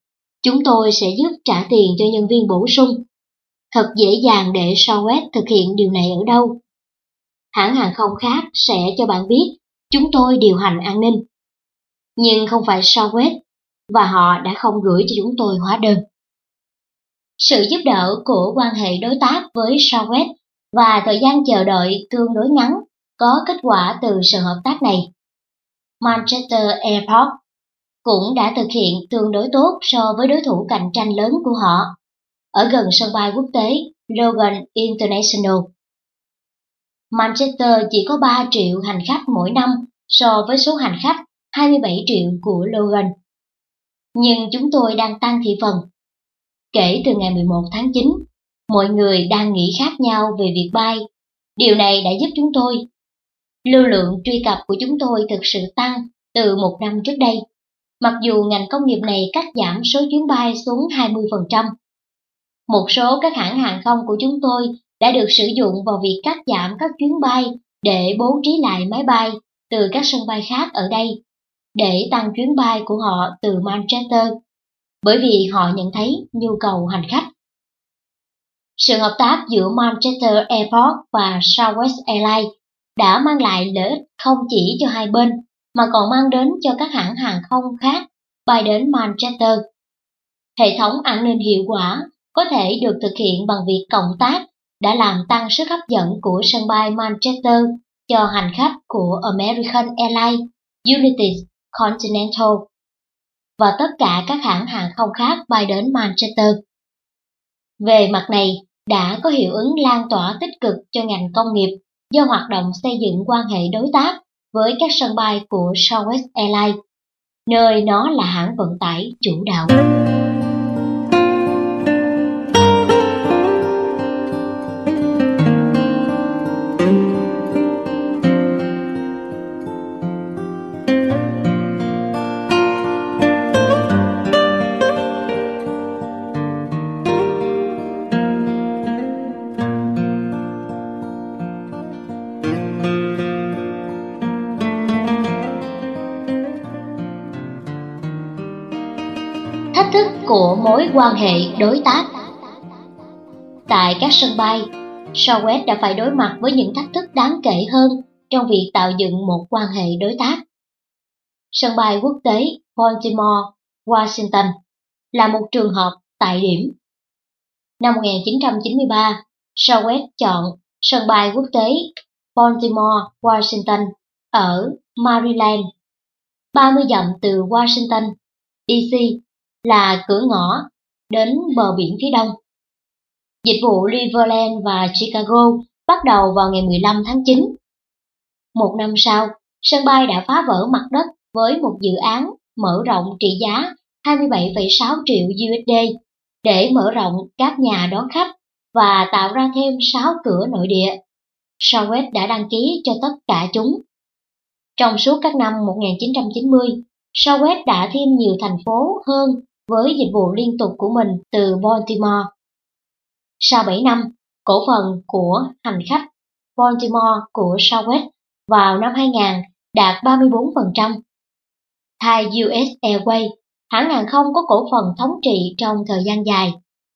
Chúng tôi sẽ giúp trả tiền cho nhân viên bổ sung. Thật dễ dàng để Southwest thực hiện điều này ở đâu. Hãng hàng không khác sẽ cho bạn biết chúng tôi điều hành an ninh. Nhưng không phải Southwest, và họ đã không gửi cho chúng tôi hóa đơn. Sự giúp đỡ của quan hệ đối tác với Southwest và thời gian chờ đợi tương đối ngắn có kết quả từ sự hợp tác này. Manchester Airport cũng đã thực hiện tương đối tốt so với đối thủ cạnh tranh lớn của họ, ở gần sân bay quốc tế Logan International. Manchester chỉ có ba triệu hành khách mỗi năm so với số hành khách hai mươi bảy triệu của Logan. Nhưng chúng tôi đang tăng thị phần. Kể từ ngày mười một tháng chín, mọi người đang nghĩ khác nhau về việc bay. Điều này đã giúp chúng tôi. Lưu lượng truy cập của chúng tôi thực sự tăng từ một năm trước đây, mặc dù ngành công nghiệp này cắt giảm số chuyến bay xuống hai mươi phần trăm. Một số các hãng hàng không của chúng tôi đã được sử dụng vào việc cắt giảm các chuyến bay để bố trí lại máy bay từ các sân bay khác ở đây, để tăng chuyến bay của họ từ Manchester, bởi vì họ nhận thấy nhu cầu hành khách. Sự hợp tác giữa Manchester Airport và Southwest Airlines đã mang lại lợi ích không chỉ cho hai bên, mà còn mang đến cho các hãng hàng không khác bay đến Manchester. Hệ thống an ninh hiệu quả có thể được thực hiện bằng việc cộng tác đã làm tăng sức hấp dẫn của sân bay Manchester cho hành khách của American Airlines, United, Continental và tất cả các hãng hàng không khác bay đến Manchester. Về mặt này, đã có hiệu ứng lan tỏa tích cực cho ngành công nghiệp do hoạt động xây dựng quan hệ đối tác với các sân bay của Southwest Airlines, nơi nó là hãng vận tải chủ đạo. Thách thức của mối quan hệ đối tác. Tại các sân bay, Southwest đã phải đối mặt với những thách thức đáng kể hơn trong việc tạo dựng một quan hệ đối tác. Sân bay quốc tế Baltimore, Washington là một trường hợp tại điểm. Năm một nghìn chín trăm chín mươi ba, Southwest chọn sân bay quốc tế Baltimore, Washington ở Maryland, ba mươi dặm từ Washington, D C là cửa ngõ đến bờ biển phía đông. Dịch vụ Riverland và Chicago bắt đầu vào ngày mười lăm tháng chín. Một năm sau, sân bay đã phá vỡ mặt đất với một dự án mở rộng trị giá hai mươi bảy phẩy sáu triệu U S D để mở rộng các nhà đón khách và tạo ra thêm sáu cửa nội địa. Southwest đã đăng ký cho tất cả chúng. Trong suốt các năm một nghìn chín trăm chín mươi, Southwest đã thêm nhiều thành phố hơn với dịch vụ liên tục của mình từ Baltimore. Sau bảy năm, cổ phần của hành khách Baltimore của Southwest vào năm hai nghìn đạt ba mươi bốn phần trăm. Thai U S Airways, hãng hàng không có cổ phần thống trị trong thời gian dài.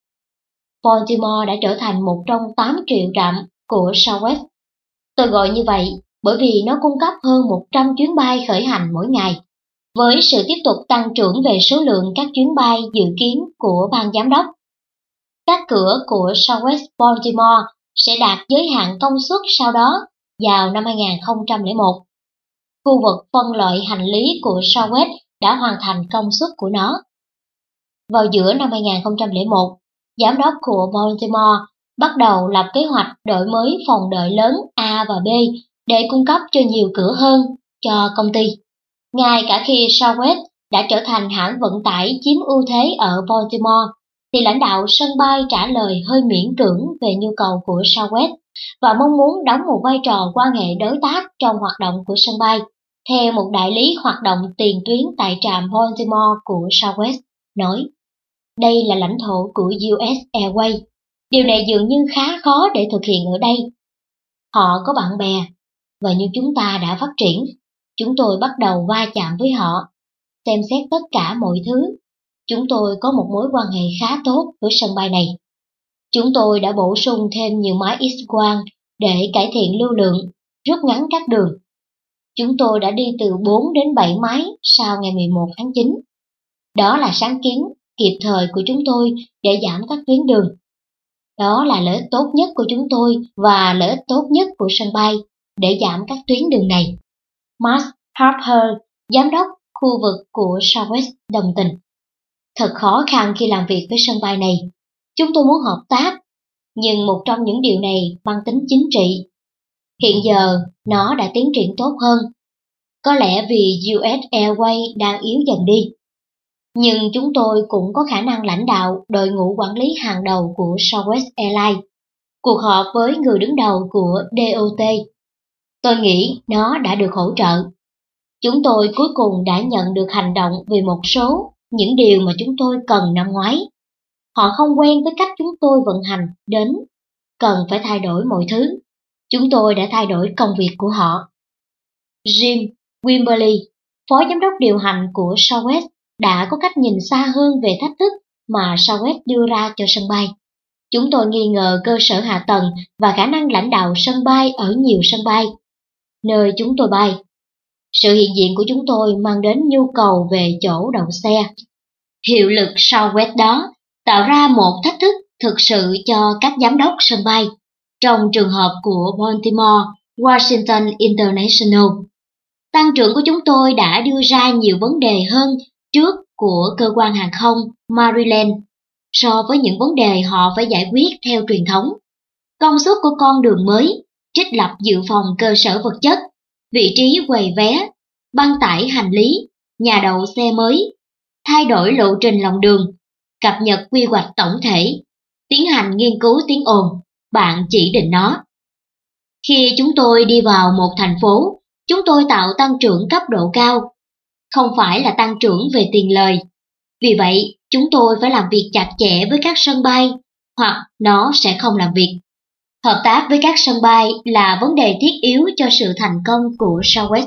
Baltimore đã trở thành một trong tám triệu trạm của Southwest. Tôi gọi như vậy bởi vì nó cung cấp hơn một trăm chuyến bay khởi hành mỗi ngày. Với sự tiếp tục tăng trưởng về số lượng các chuyến bay dự kiến của ban giám đốc, các cửa của Southwest Baltimore sẽ đạt giới hạn công suất sau đó vào năm hai nghìn không trăm lẻ một. Khu vực phân loại hành lý của Southwest đã hoàn thành công suất của nó. Vào giữa năm hai nghìn không trăm lẻ một, giám đốc của Baltimore bắt đầu lập kế hoạch đổi mới phòng đợi lớn A và B để cung cấp cho nhiều cửa hơn cho công ty. Ngay cả khi Southwest đã trở thành hãng vận tải chiếm ưu thế ở Baltimore, thì lãnh đạo sân bay trả lời hơi miễn cưỡng về nhu cầu của Southwest và mong muốn đóng một vai trò quan hệ đối tác trong hoạt động của sân bay, theo một đại lý hoạt động tiền tuyến tại trạm Baltimore của Southwest nói. Đây là lãnh thổ của U S Airways. Điều này dường như khá khó để thực hiện ở đây. Họ có bạn bè, và như chúng ta đã phát triển, chúng tôi bắt đầu va chạm với họ, xem xét tất cả mọi thứ. chúng tôi có một mối quan hệ khá tốt với sân bay này. Chúng tôi đã bổ sung thêm nhiều máy X-quang để cải thiện lưu lượng, rút ngắn các đường. Chúng tôi đã đi từ bốn đến bảy máy sau ngày mười một tháng chín. Đó là sáng kiến kịp thời của chúng tôi để giảm các tuyến đường. Đó là lợi ích tốt nhất của chúng tôi và lợi ích tốt nhất của sân bay để giảm các tuyến đường này. Mark Harper, giám đốc khu vực của Southwest đồng tình. Thật khó khăn khi làm việc với sân bay này. Chúng tôi muốn hợp tác, nhưng một trong những điều này mang tính chính trị. Hiện giờ, nó đã tiến triển tốt hơn. Có lẽ vì u ét Airways đang yếu dần đi. Nhưng chúng tôi cũng có khả năng lãnh đạo đội ngũ quản lý hàng đầu của Southwest Airlines. Cuộc họp với người đứng đầu của đê o tê. Tôi nghĩ nó đã được hỗ trợ. Chúng tôi cuối cùng đã nhận được hành động về một số những điều mà chúng tôi cần năm ngoái. Họ không quen với cách chúng tôi vận hành đến, cần phải thay đổi mọi thứ. Chúng tôi đã thay đổi công việc của họ. Jim Wimberly, phó giám đốc điều hành của Southwest, đã có cách nhìn xa hơn về thách thức mà Southwest đưa ra cho sân bay. Chúng tôi nghi ngờ cơ sở hạ tầng và khả năng lãnh đạo sân bay ở nhiều sân bay, nơi chúng tôi bay. Sự hiện diện của chúng tôi mang đến nhu cầu về chỗ đậu xe. Hiệu lực Southwest đó tạo ra một thách thức thực sự cho các giám đốc sân bay, trong trường hợp của Baltimore Washington International. Tăng trưởng của chúng tôi đã đưa ra nhiều vấn đề hơn trước của cơ quan hàng không Maryland so với những vấn đề họ phải giải quyết theo truyền thống. Công suất của con đường mới, trích lập dự phòng cơ sở vật chất, vị trí quầy vé, băng tải hành lý, nhà đậu xe mới, thay đổi lộ trình lòng đường, cập nhật quy hoạch tổng thể, tiến hành nghiên cứu tiếng ồn, bạn chỉ định nó. Khi chúng tôi đi vào một thành phố, chúng tôi tạo tăng trưởng cấp độ cao, không phải là tăng trưởng về tiền lời. Vì vậy, chúng tôi phải làm việc chặt chẽ với các sân bay, hoặc nó sẽ không làm việc. Hợp tác với các sân bay là vấn đề thiết yếu cho sự thành công của Southwest.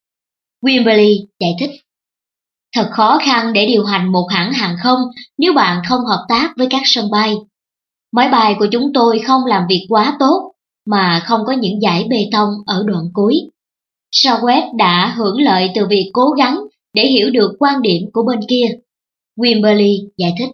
Wimberly giải thích. Thật khó khăn để điều hành một hãng hàng không nếu bạn không hợp tác với các sân bay. Máy bay của chúng tôi không làm việc quá tốt mà không có những dải bê tông ở đoạn cuối. Southwest đã hưởng lợi từ việc cố gắng để hiểu được quan điểm của bên kia. Wimberly giải thích.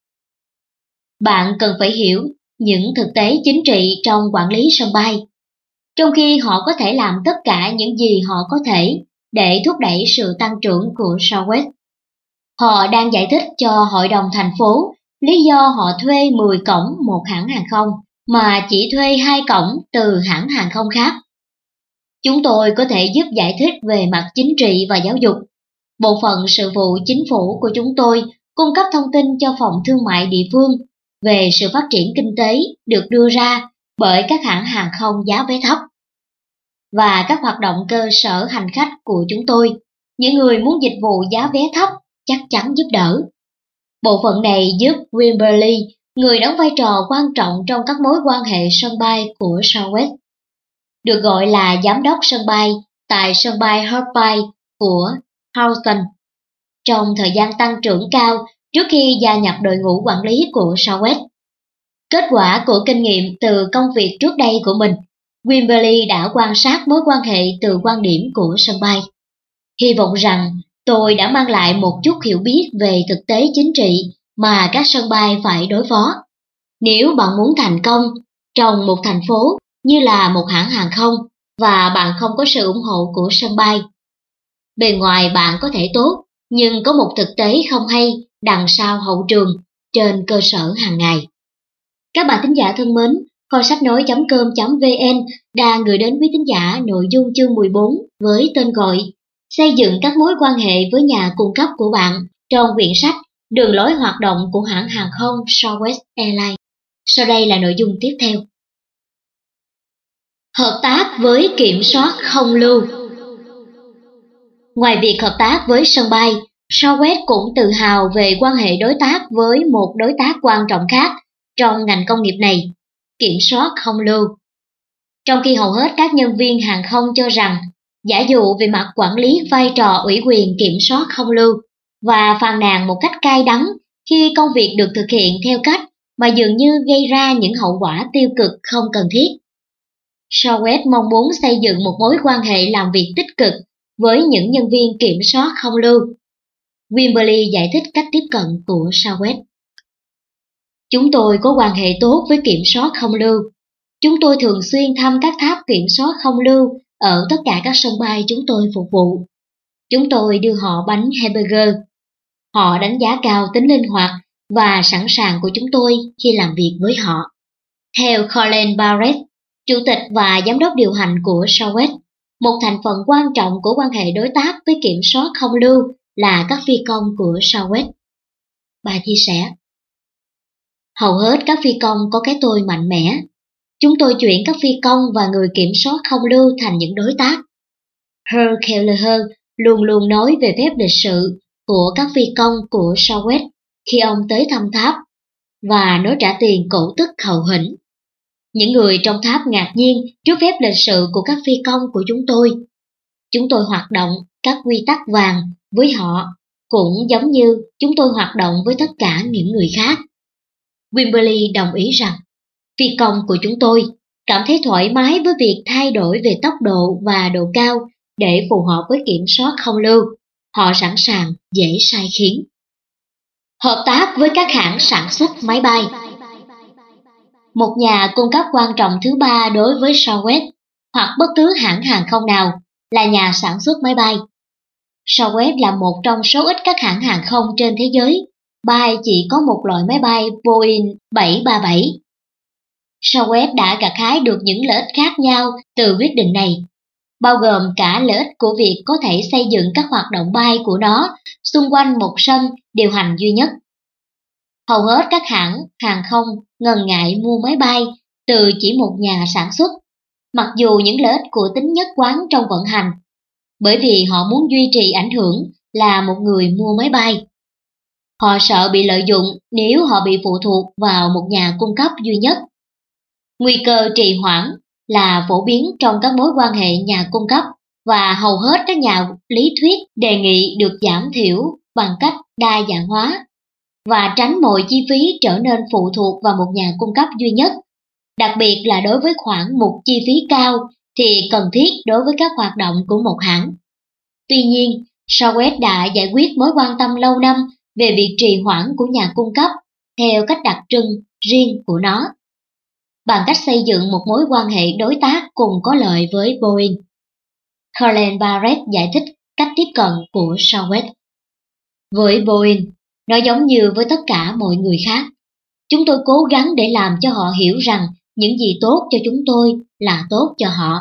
Bạn cần phải hiểu những thực tế chính trị trong quản lý sân bay, trong khi họ có thể làm tất cả những gì họ có thể để thúc đẩy sự tăng trưởng của Southwest. Họ đang giải thích cho hội đồng thành phố lý do họ thuê mười cổng một hãng hàng không mà chỉ thuê hai cổng từ hãng hàng không khác. Chúng tôi có thể giúp giải thích về mặt chính trị và giáo dục. Bộ phận sự vụ chính phủ của chúng tôi cung cấp thông tin cho phòng thương mại địa phương về sự phát triển kinh tế được đưa ra bởi các hãng hàng không giá vé thấp và các hoạt động cơ sở hành khách của chúng tôi. Những người muốn dịch vụ giá vé thấp chắc chắn giúp đỡ. Bộ phận này giúp Wimberly, người đóng vai trò quan trọng trong các mối quan hệ sân bay của Southwest, được gọi là giám đốc sân bay tại sân bay Hurtby của Houston, trong thời gian tăng trưởng cao trước khi gia nhập đội ngũ quản lý của Southwest. Kết quả của kinh nghiệm từ công việc trước đây của mình, Wimberly đã quan sát mối quan hệ từ quan điểm của sân bay. Hy vọng rằng tôi đã mang lại một chút hiểu biết về thực tế chính trị mà các sân bay phải đối phó. Nếu bạn muốn thành công trong một thành phố như là một hãng hàng không và bạn không có sự ủng hộ của sân bay, bề ngoài bạn có thể tốt, nhưng có một thực tế không hay đằng sau hậu trường trên cơ sở hàng ngày. Các bạn thính giả thân mến, kho sách nói chấm com chấm vn đang gửi đến quý thính giả nội dung chương mười bốn với tên gọi Xây dựng các mối quan hệ với nhà cung cấp của bạn trong quyển sách Đường lối hoạt động của hãng hàng không Southwest Airlines. Sau đây là nội dung tiếp theo. Hợp tác với kiểm soát không lưu. Ngoài việc hợp tác với sân bay, Southwest cũng tự hào về quan hệ đối tác với một đối tác quan trọng khác trong ngành công nghiệp này, kiểm soát không lưu. Trong khi hầu hết các nhân viên hàng không cho rằng giả dụ về mặt quản lý vai trò ủy quyền kiểm soát không lưu, và phàn nàn một cách cay đắng khi công việc được thực hiện theo cách mà dường như gây ra những hậu quả tiêu cực không cần thiết. Southwest mong muốn xây dựng một mối quan hệ làm việc tích cực với những nhân viên kiểm soát không lưu. Wimberly giải thích cách tiếp cận của Southwest. Chúng tôi có quan hệ tốt với kiểm soát không lưu. Chúng tôi thường xuyên thăm các tháp kiểm soát không lưu ở tất cả các sân bay chúng tôi phục vụ. Chúng tôi đưa họ bánh hamburger. Họ đánh giá cao tính linh hoạt và sẵn sàng của chúng tôi khi làm việc với họ. Theo Colin Barrett, chủ tịch và giám đốc điều hành của Southwest, một thành phần quan trọng của quan hệ đối tác với kiểm soát không lưu là các phi công của Southwest. Bà chia sẻ, hầu hết các phi công có cái tôi mạnh mẽ. Chúng tôi chuyển các phi công và người kiểm soát không lưu thành những đối tác. Herb Kelleher luôn luôn nói về phép lịch sự của các phi công của Southwest khi ông tới thăm tháp, và nó trả tiền cổ tức hậu hĩnh. Những người trong tháp ngạc nhiên trước phép lịch sự của các phi công của chúng tôi. Chúng tôi hoạt động các quy tắc vàng với họ, cũng giống như chúng tôi hoạt động với tất cả những người khác. Wimberly đồng ý rằng, phi công của chúng tôi cảm thấy thoải mái với việc thay đổi về tốc độ và độ cao để phù hợp với kiểm soát không lưu. Họ sẵn sàng dễ sai khiến. Hợp tác với các hãng sản xuất máy bay. Một nhà cung cấp quan trọng thứ ba đối với Southwest hoặc bất cứ hãng hàng không nào là nhà sản xuất máy bay. Southwest là một trong số ít các hãng hàng không trên thế giới bay chỉ có một loại máy bay Boeing bảy ba bảy. Southwest đã gặt hái được những lợi ích khác nhau từ quyết định này, bao gồm cả lợi ích của việc có thể xây dựng các hoạt động bay của nó xung quanh một sân điều hành duy nhất. Hầu hết các hãng hàng không ngần ngại mua máy bay từ chỉ một nhà sản xuất, mặc dù những lợi ích của tính nhất quán trong vận hành, bởi vì họ muốn duy trì ảnh hưởng là một người mua máy bay. Họ sợ bị lợi dụng nếu họ bị phụ thuộc vào một nhà cung cấp duy nhất. Nguy cơ trì hoãn là phổ biến trong các mối quan hệ nhà cung cấp, và hầu hết các nhà lý thuyết đề nghị được giảm thiểu bằng cách đa dạng hóa và tránh mọi chi phí trở nên phụ thuộc vào một nhà cung cấp duy nhất, đặc biệt là đối với khoản mục chi phí cao thì cần thiết đối với các hoạt động của một hãng. Tuy nhiên, Southwest đã giải quyết mối quan tâm lâu năm về việc trì hoãn của nhà cung cấp theo cách đặc trưng riêng của nó, bằng cách xây dựng một mối quan hệ đối tác cùng có lợi với Boeing. Colin Barrett giải thích cách tiếp cận của Southwest. Với Boeing, nó giống như với tất cả mọi người khác. Chúng tôi cố gắng để làm cho họ hiểu rằng những gì tốt cho chúng tôi là tốt cho họ.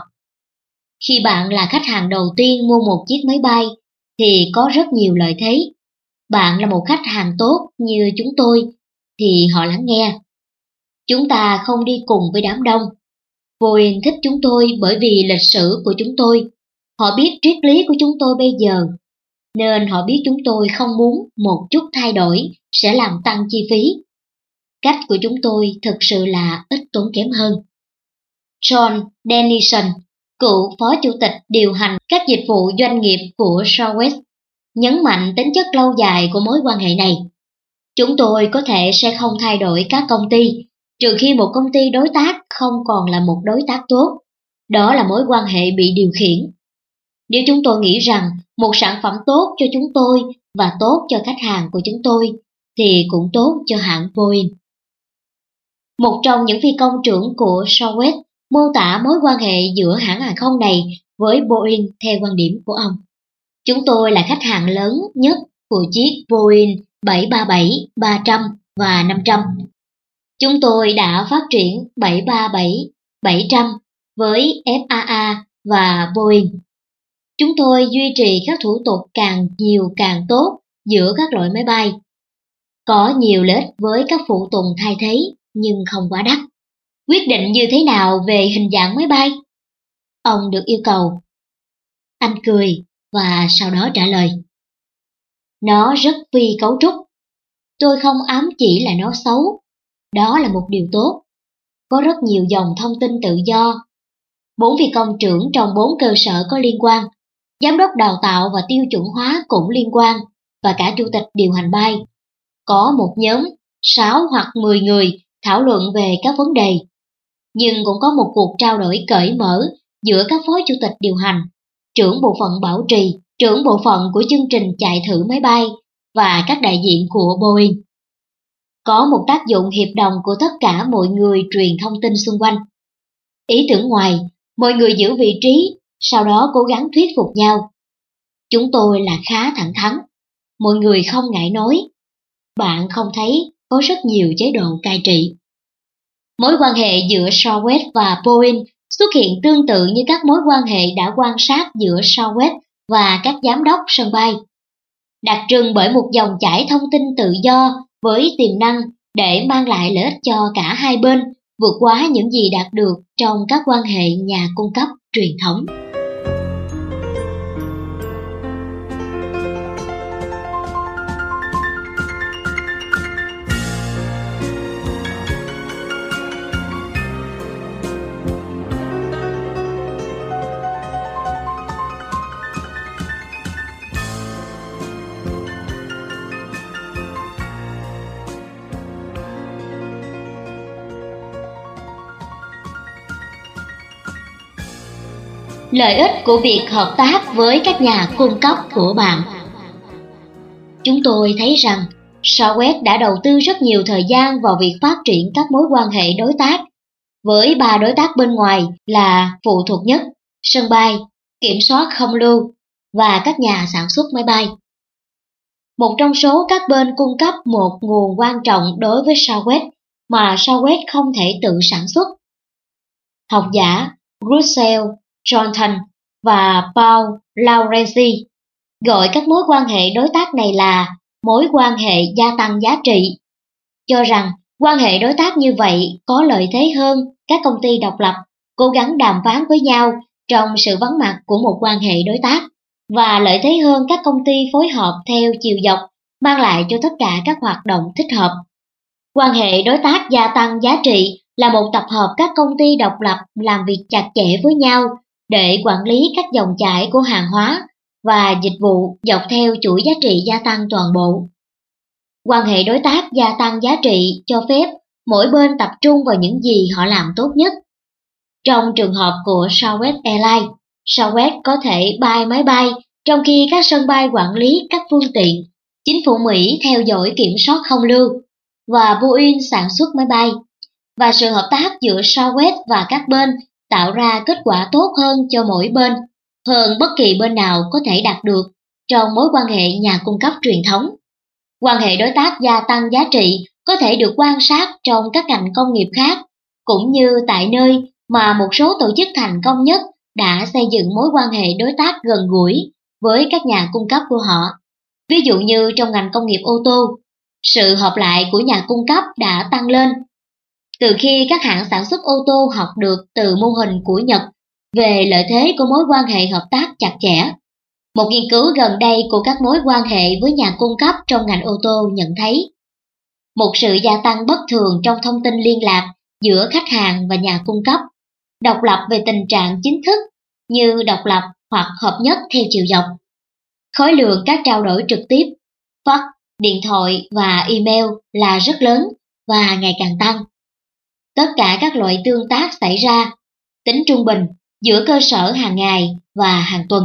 Khi bạn là khách hàng đầu tiên mua một chiếc máy bay thì có rất nhiều lợi thế. Bạn là một khách hàng tốt như chúng tôi thì họ lắng nghe. Chúng ta không đi cùng với đám đông. Boeing thích chúng tôi bởi vì lịch sử của chúng tôi. Họ biết triết lý của chúng tôi bây giờ, nên họ biết chúng tôi không muốn một chút thay đổi sẽ làm tăng chi phí. Cách của chúng tôi thực sự là ít tốn kém hơn. John Dennison, cựu phó chủ tịch điều hành các dịch vụ doanh nghiệp của Southwest, nhấn mạnh tính chất lâu dài của mối quan hệ này. Chúng tôi có thể sẽ không thay đổi các công ty, trừ khi một công ty đối tác không còn là một đối tác tốt. Đó là mối quan hệ bị điều khiển. Nếu chúng tôi nghĩ rằng một sản phẩm tốt cho chúng tôi và tốt cho khách hàng của chúng tôi, thì cũng tốt cho hãng Boeing. Một trong những phi công trưởng của Southwest mô tả mối quan hệ giữa hãng hàng không này với Boeing theo quan điểm của ông. Chúng tôi là khách hàng lớn nhất của chiếc Boeing bảy ba bảy, ba trăm và năm trăm. Chúng tôi đã phát triển bảy ba bảy, bảy trăm với ép a a và Boeing. Chúng tôi duy trì các thủ tục càng nhiều càng tốt giữa các loại máy bay. Có nhiều lợi ích với các phụ tùng thay thế nhưng không quá đắt. Quyết định như thế nào về hình dạng máy bay? Ông được yêu cầu. Anh cười và sau đó trả lời. Nó rất phi cấu trúc. Tôi không ám chỉ là nó xấu. Đó là một điều tốt. Có rất nhiều dòng thông tin tự do. Bốn phi công trưởng trong bốn cơ sở có liên quan. Giám đốc đào tạo và tiêu chuẩn hóa cũng liên quan. và cả chủ tịch điều hành bay. Có một nhóm sáu hoặc mười người thảo luận về các vấn đề, nhưng cũng có một cuộc trao đổi cởi mở giữa các phó chủ tịch điều hành, trưởng bộ phận bảo trì, trưởng bộ phận của chương trình chạy thử máy bay và các đại diện của Boeing. Có một tác dụng hiệp đồng của tất cả mọi người truyền thông tin xung quanh. Ý tưởng ngoài, mọi người giữ vị trí, sau đó cố gắng thuyết phục nhau. Chúng tôi là khá thẳng thắn, mọi người không ngại nói. Bạn không thấy có rất nhiều chế độ cai trị. Mối quan hệ giữa Southwest và Boeing xuất hiện tương tự như các mối quan hệ đã quan sát giữa Southwest và các giám đốc sân bay. Đặc trưng bởi một dòng chảy thông tin tự do với tiềm năng để mang lại lợi ích cho cả hai bên, vượt quá những gì đạt được trong các quan hệ nhà cung cấp truyền thống. Lợi ích của việc hợp tác với các nhà cung cấp của bạn. Chúng tôi thấy rằng Southwest đã đầu tư rất nhiều thời gian vào việc phát triển các mối quan hệ đối tác với ba đối tác bên ngoài là phụ thuộc nhất, sân bay, kiểm soát không lưu và các nhà sản xuất máy bay. Một trong số các bên cung cấp một nguồn quan trọng đối với Southwest mà Southwest không thể tự sản xuất. Học giả Russell Johnson và Paul Laurenzi gọi các mối quan hệ đối tác này là mối quan hệ gia tăng giá trị, cho rằng quan hệ đối tác như vậy có lợi thế hơn các công ty độc lập cố gắng đàm phán với nhau trong sự vắng mặt của một quan hệ đối tác, và lợi thế hơn các công ty phối hợp theo chiều dọc mang lại cho tất cả các hoạt động thích hợp. Quan hệ đối tác gia tăng giá trị là một tập hợp các công ty độc lập làm việc chặt chẽ với nhau để quản lý các dòng chảy của hàng hóa và dịch vụ dọc theo chuỗi giá trị gia tăng toàn bộ. Quan hệ đối tác gia tăng giá trị cho phép mỗi bên tập trung vào những gì họ làm tốt nhất. Trong trường hợp của Southwest Airlines, Southwest có thể bay máy bay trong khi các sân bay quản lý các phương tiện, chính phủ Mỹ theo dõi kiểm soát không lưu và Boeing sản xuất máy bay, và sự hợp tác giữa Southwest và các bên tạo ra kết quả tốt hơn cho mỗi bên, hơn bất kỳ bên nào có thể đạt được trong mối quan hệ nhà cung cấp truyền thống. Quan hệ đối tác gia tăng giá trị có thể được quan sát trong các ngành công nghiệp khác, cũng như tại nơi mà một số tổ chức thành công nhất đã xây dựng mối quan hệ đối tác gần gũi với các nhà cung cấp của họ. Ví dụ như trong ngành công nghiệp ô tô, sự hợp lại của nhà cung cấp đã tăng lên từ khi các hãng sản xuất ô tô học được từ mô hình của Nhật về lợi thế của mối quan hệ hợp tác chặt chẽ. Một nghiên cứu gần đây của các mối quan hệ với nhà cung cấp trong ngành ô tô nhận thấy một sự gia tăng bất thường trong thông tin liên lạc giữa khách hàng và nhà cung cấp, độc lập về tình trạng chính thức như độc lập hoặc hợp nhất theo chiều dọc. Khối lượng các trao đổi trực tiếp, fax, điện thoại và email là rất lớn và ngày càng tăng. Tất cả các loại tương tác xảy ra, tính trung bình, giữa cơ sở hàng ngày và hàng tuần.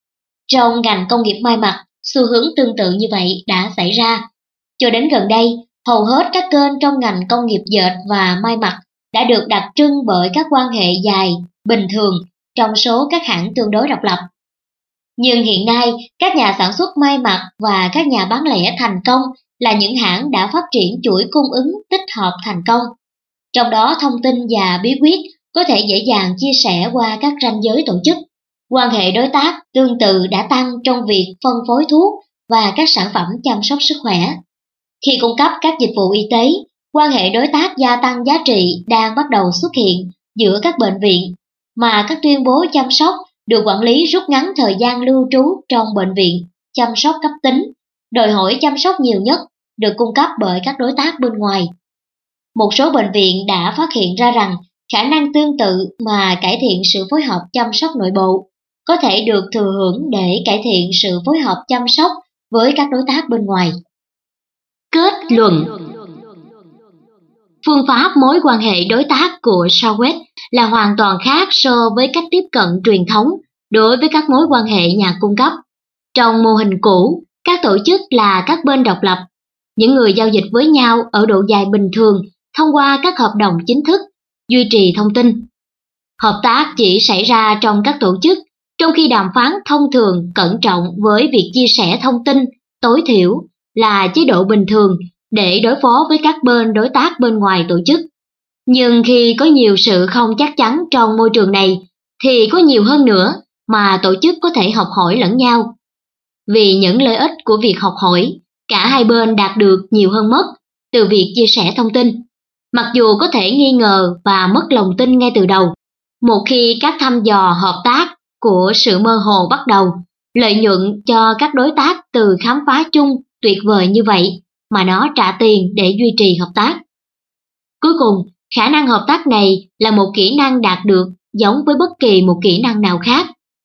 Trong ngành công nghiệp may mặc, xu hướng tương tự như vậy đã xảy ra. Cho đến gần đây, hầu hết các kênh trong ngành công nghiệp dệt và may mặc đã được đặc trưng bởi các quan hệ dài, bình thường trong số các hãng tương đối độc lập. Nhưng hiện nay, các nhà sản xuất may mặc và các nhà bán lẻ thành công là những hãng đã phát triển chuỗi cung ứng tích hợp thành công. Trong đó thông tin và bí quyết có thể dễ dàng chia sẻ qua các ranh giới tổ chức. Quan hệ đối tác tương tự đã tăng trong việc phân phối thuốc và các sản phẩm chăm sóc sức khỏe. Khi cung cấp các dịch vụ y tế, quan hệ đối tác gia tăng giá trị đang bắt đầu xuất hiện giữa các bệnh viện, mà các tuyên bố chăm sóc được quản lý rút ngắn thời gian lưu trú trong bệnh viện, chăm sóc cấp tính, đòi hỏi chăm sóc nhiều nhất được cung cấp bởi các đối tác bên ngoài. Một số bệnh viện đã phát hiện ra rằng khả năng tương tự mà cải thiện sự phối hợp chăm sóc nội bộ có thể được thừa hưởng để cải thiện sự phối hợp chăm sóc với các đối tác bên ngoài. Kết luận: phương pháp mối quan hệ đối tác của Southwest là hoàn toàn khác so với cách tiếp cận truyền thống đối với các mối quan hệ nhà cung cấp. Trong mô hình cũ, các tổ chức là các bên độc lập, những người giao dịch với nhau ở độ dài bình thường thông qua các hợp đồng chính thức, duy trì thông tin. Hợp tác chỉ xảy ra trong các tổ chức, trong khi đàm phán thông thường cẩn trọng với việc chia sẻ thông tin tối thiểu là chế độ bình thường để đối phó với các bên đối tác bên ngoài tổ chức. Nhưng khi có nhiều sự không chắc chắn trong môi trường này, thì có nhiều hơn nữa mà tổ chức có thể học hỏi lẫn nhau. Vì những lợi ích của việc học hỏi, cả hai bên đạt được nhiều hơn mất từ việc chia sẻ thông tin, mặc dù có thể nghi ngờ và mất lòng tin ngay từ đầu. Một khi các thăm dò hợp tác của sự mơ hồ bắt đầu, lợi nhuận cho các đối tác từ khám phá chung tuyệt vời như vậy mà nó trả tiền để duy trì hợp tác. Cuối cùng, khả năng hợp tác này là một kỹ năng đạt được giống với bất kỳ một kỹ năng nào khác,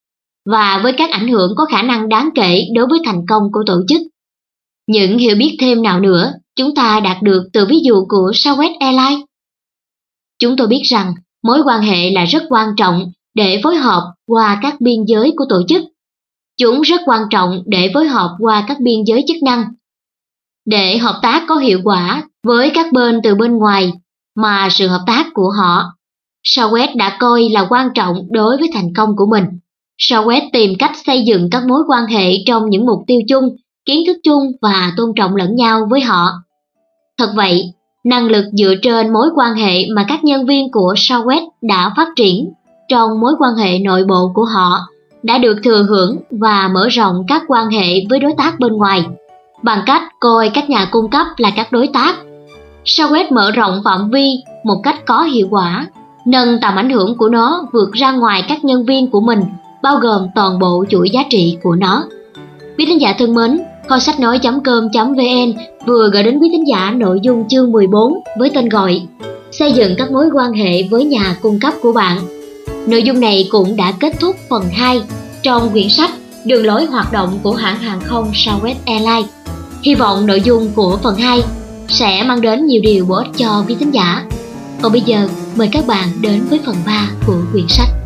và với các ảnh hưởng có khả năng đáng kể đối với thành công của tổ chức. Những hiểu biết thêm nào nữa chúng ta đạt được từ ví dụ của Southwest Airlines? Chúng tôi biết rằng mối quan hệ là rất quan trọng để phối hợp qua các biên giới của tổ chức. Chúng rất quan trọng để phối hợp qua các biên giới chức năng. Để hợp tác có hiệu quả với các bên từ bên ngoài mà sự hợp tác của họ, Southwest đã coi là quan trọng đối với thành công của mình. Southwest tìm cách xây dựng các mối quan hệ trong những mục tiêu chung, kiến thức chung và tôn trọng lẫn nhau với họ. Thật vậy, năng lực dựa trên mối quan hệ mà các nhân viên của Southwest đã phát triển trong mối quan hệ nội bộ của họ đã được thừa hưởng và mở rộng các quan hệ với đối tác bên ngoài bằng cách coi các nhà cung cấp là các đối tác. Southwest mở rộng phạm vi một cách có hiệu quả, nâng tầm ảnh hưởng của nó vượt ra ngoài các nhân viên của mình, bao gồm toàn bộ chuỗi giá trị của nó. Quý thính giả thân mến, kho sách nói chấm com chấm vn vừa gửi đến quý thính giả nội dung chương mười bốn với tên gọi Xây dựng các mối quan hệ với nhà cung cấp của bạn. Nội dung này cũng đã kết thúc phần hai trong quyển sách Đường lối hoạt động của hãng hàng không Southwest Airlines. Hy vọng nội dung của phần hai sẽ mang đến nhiều điều bổ ích cho quý thính giả. Còn bây giờ, mời các bạn đến với phần ba của quyển sách.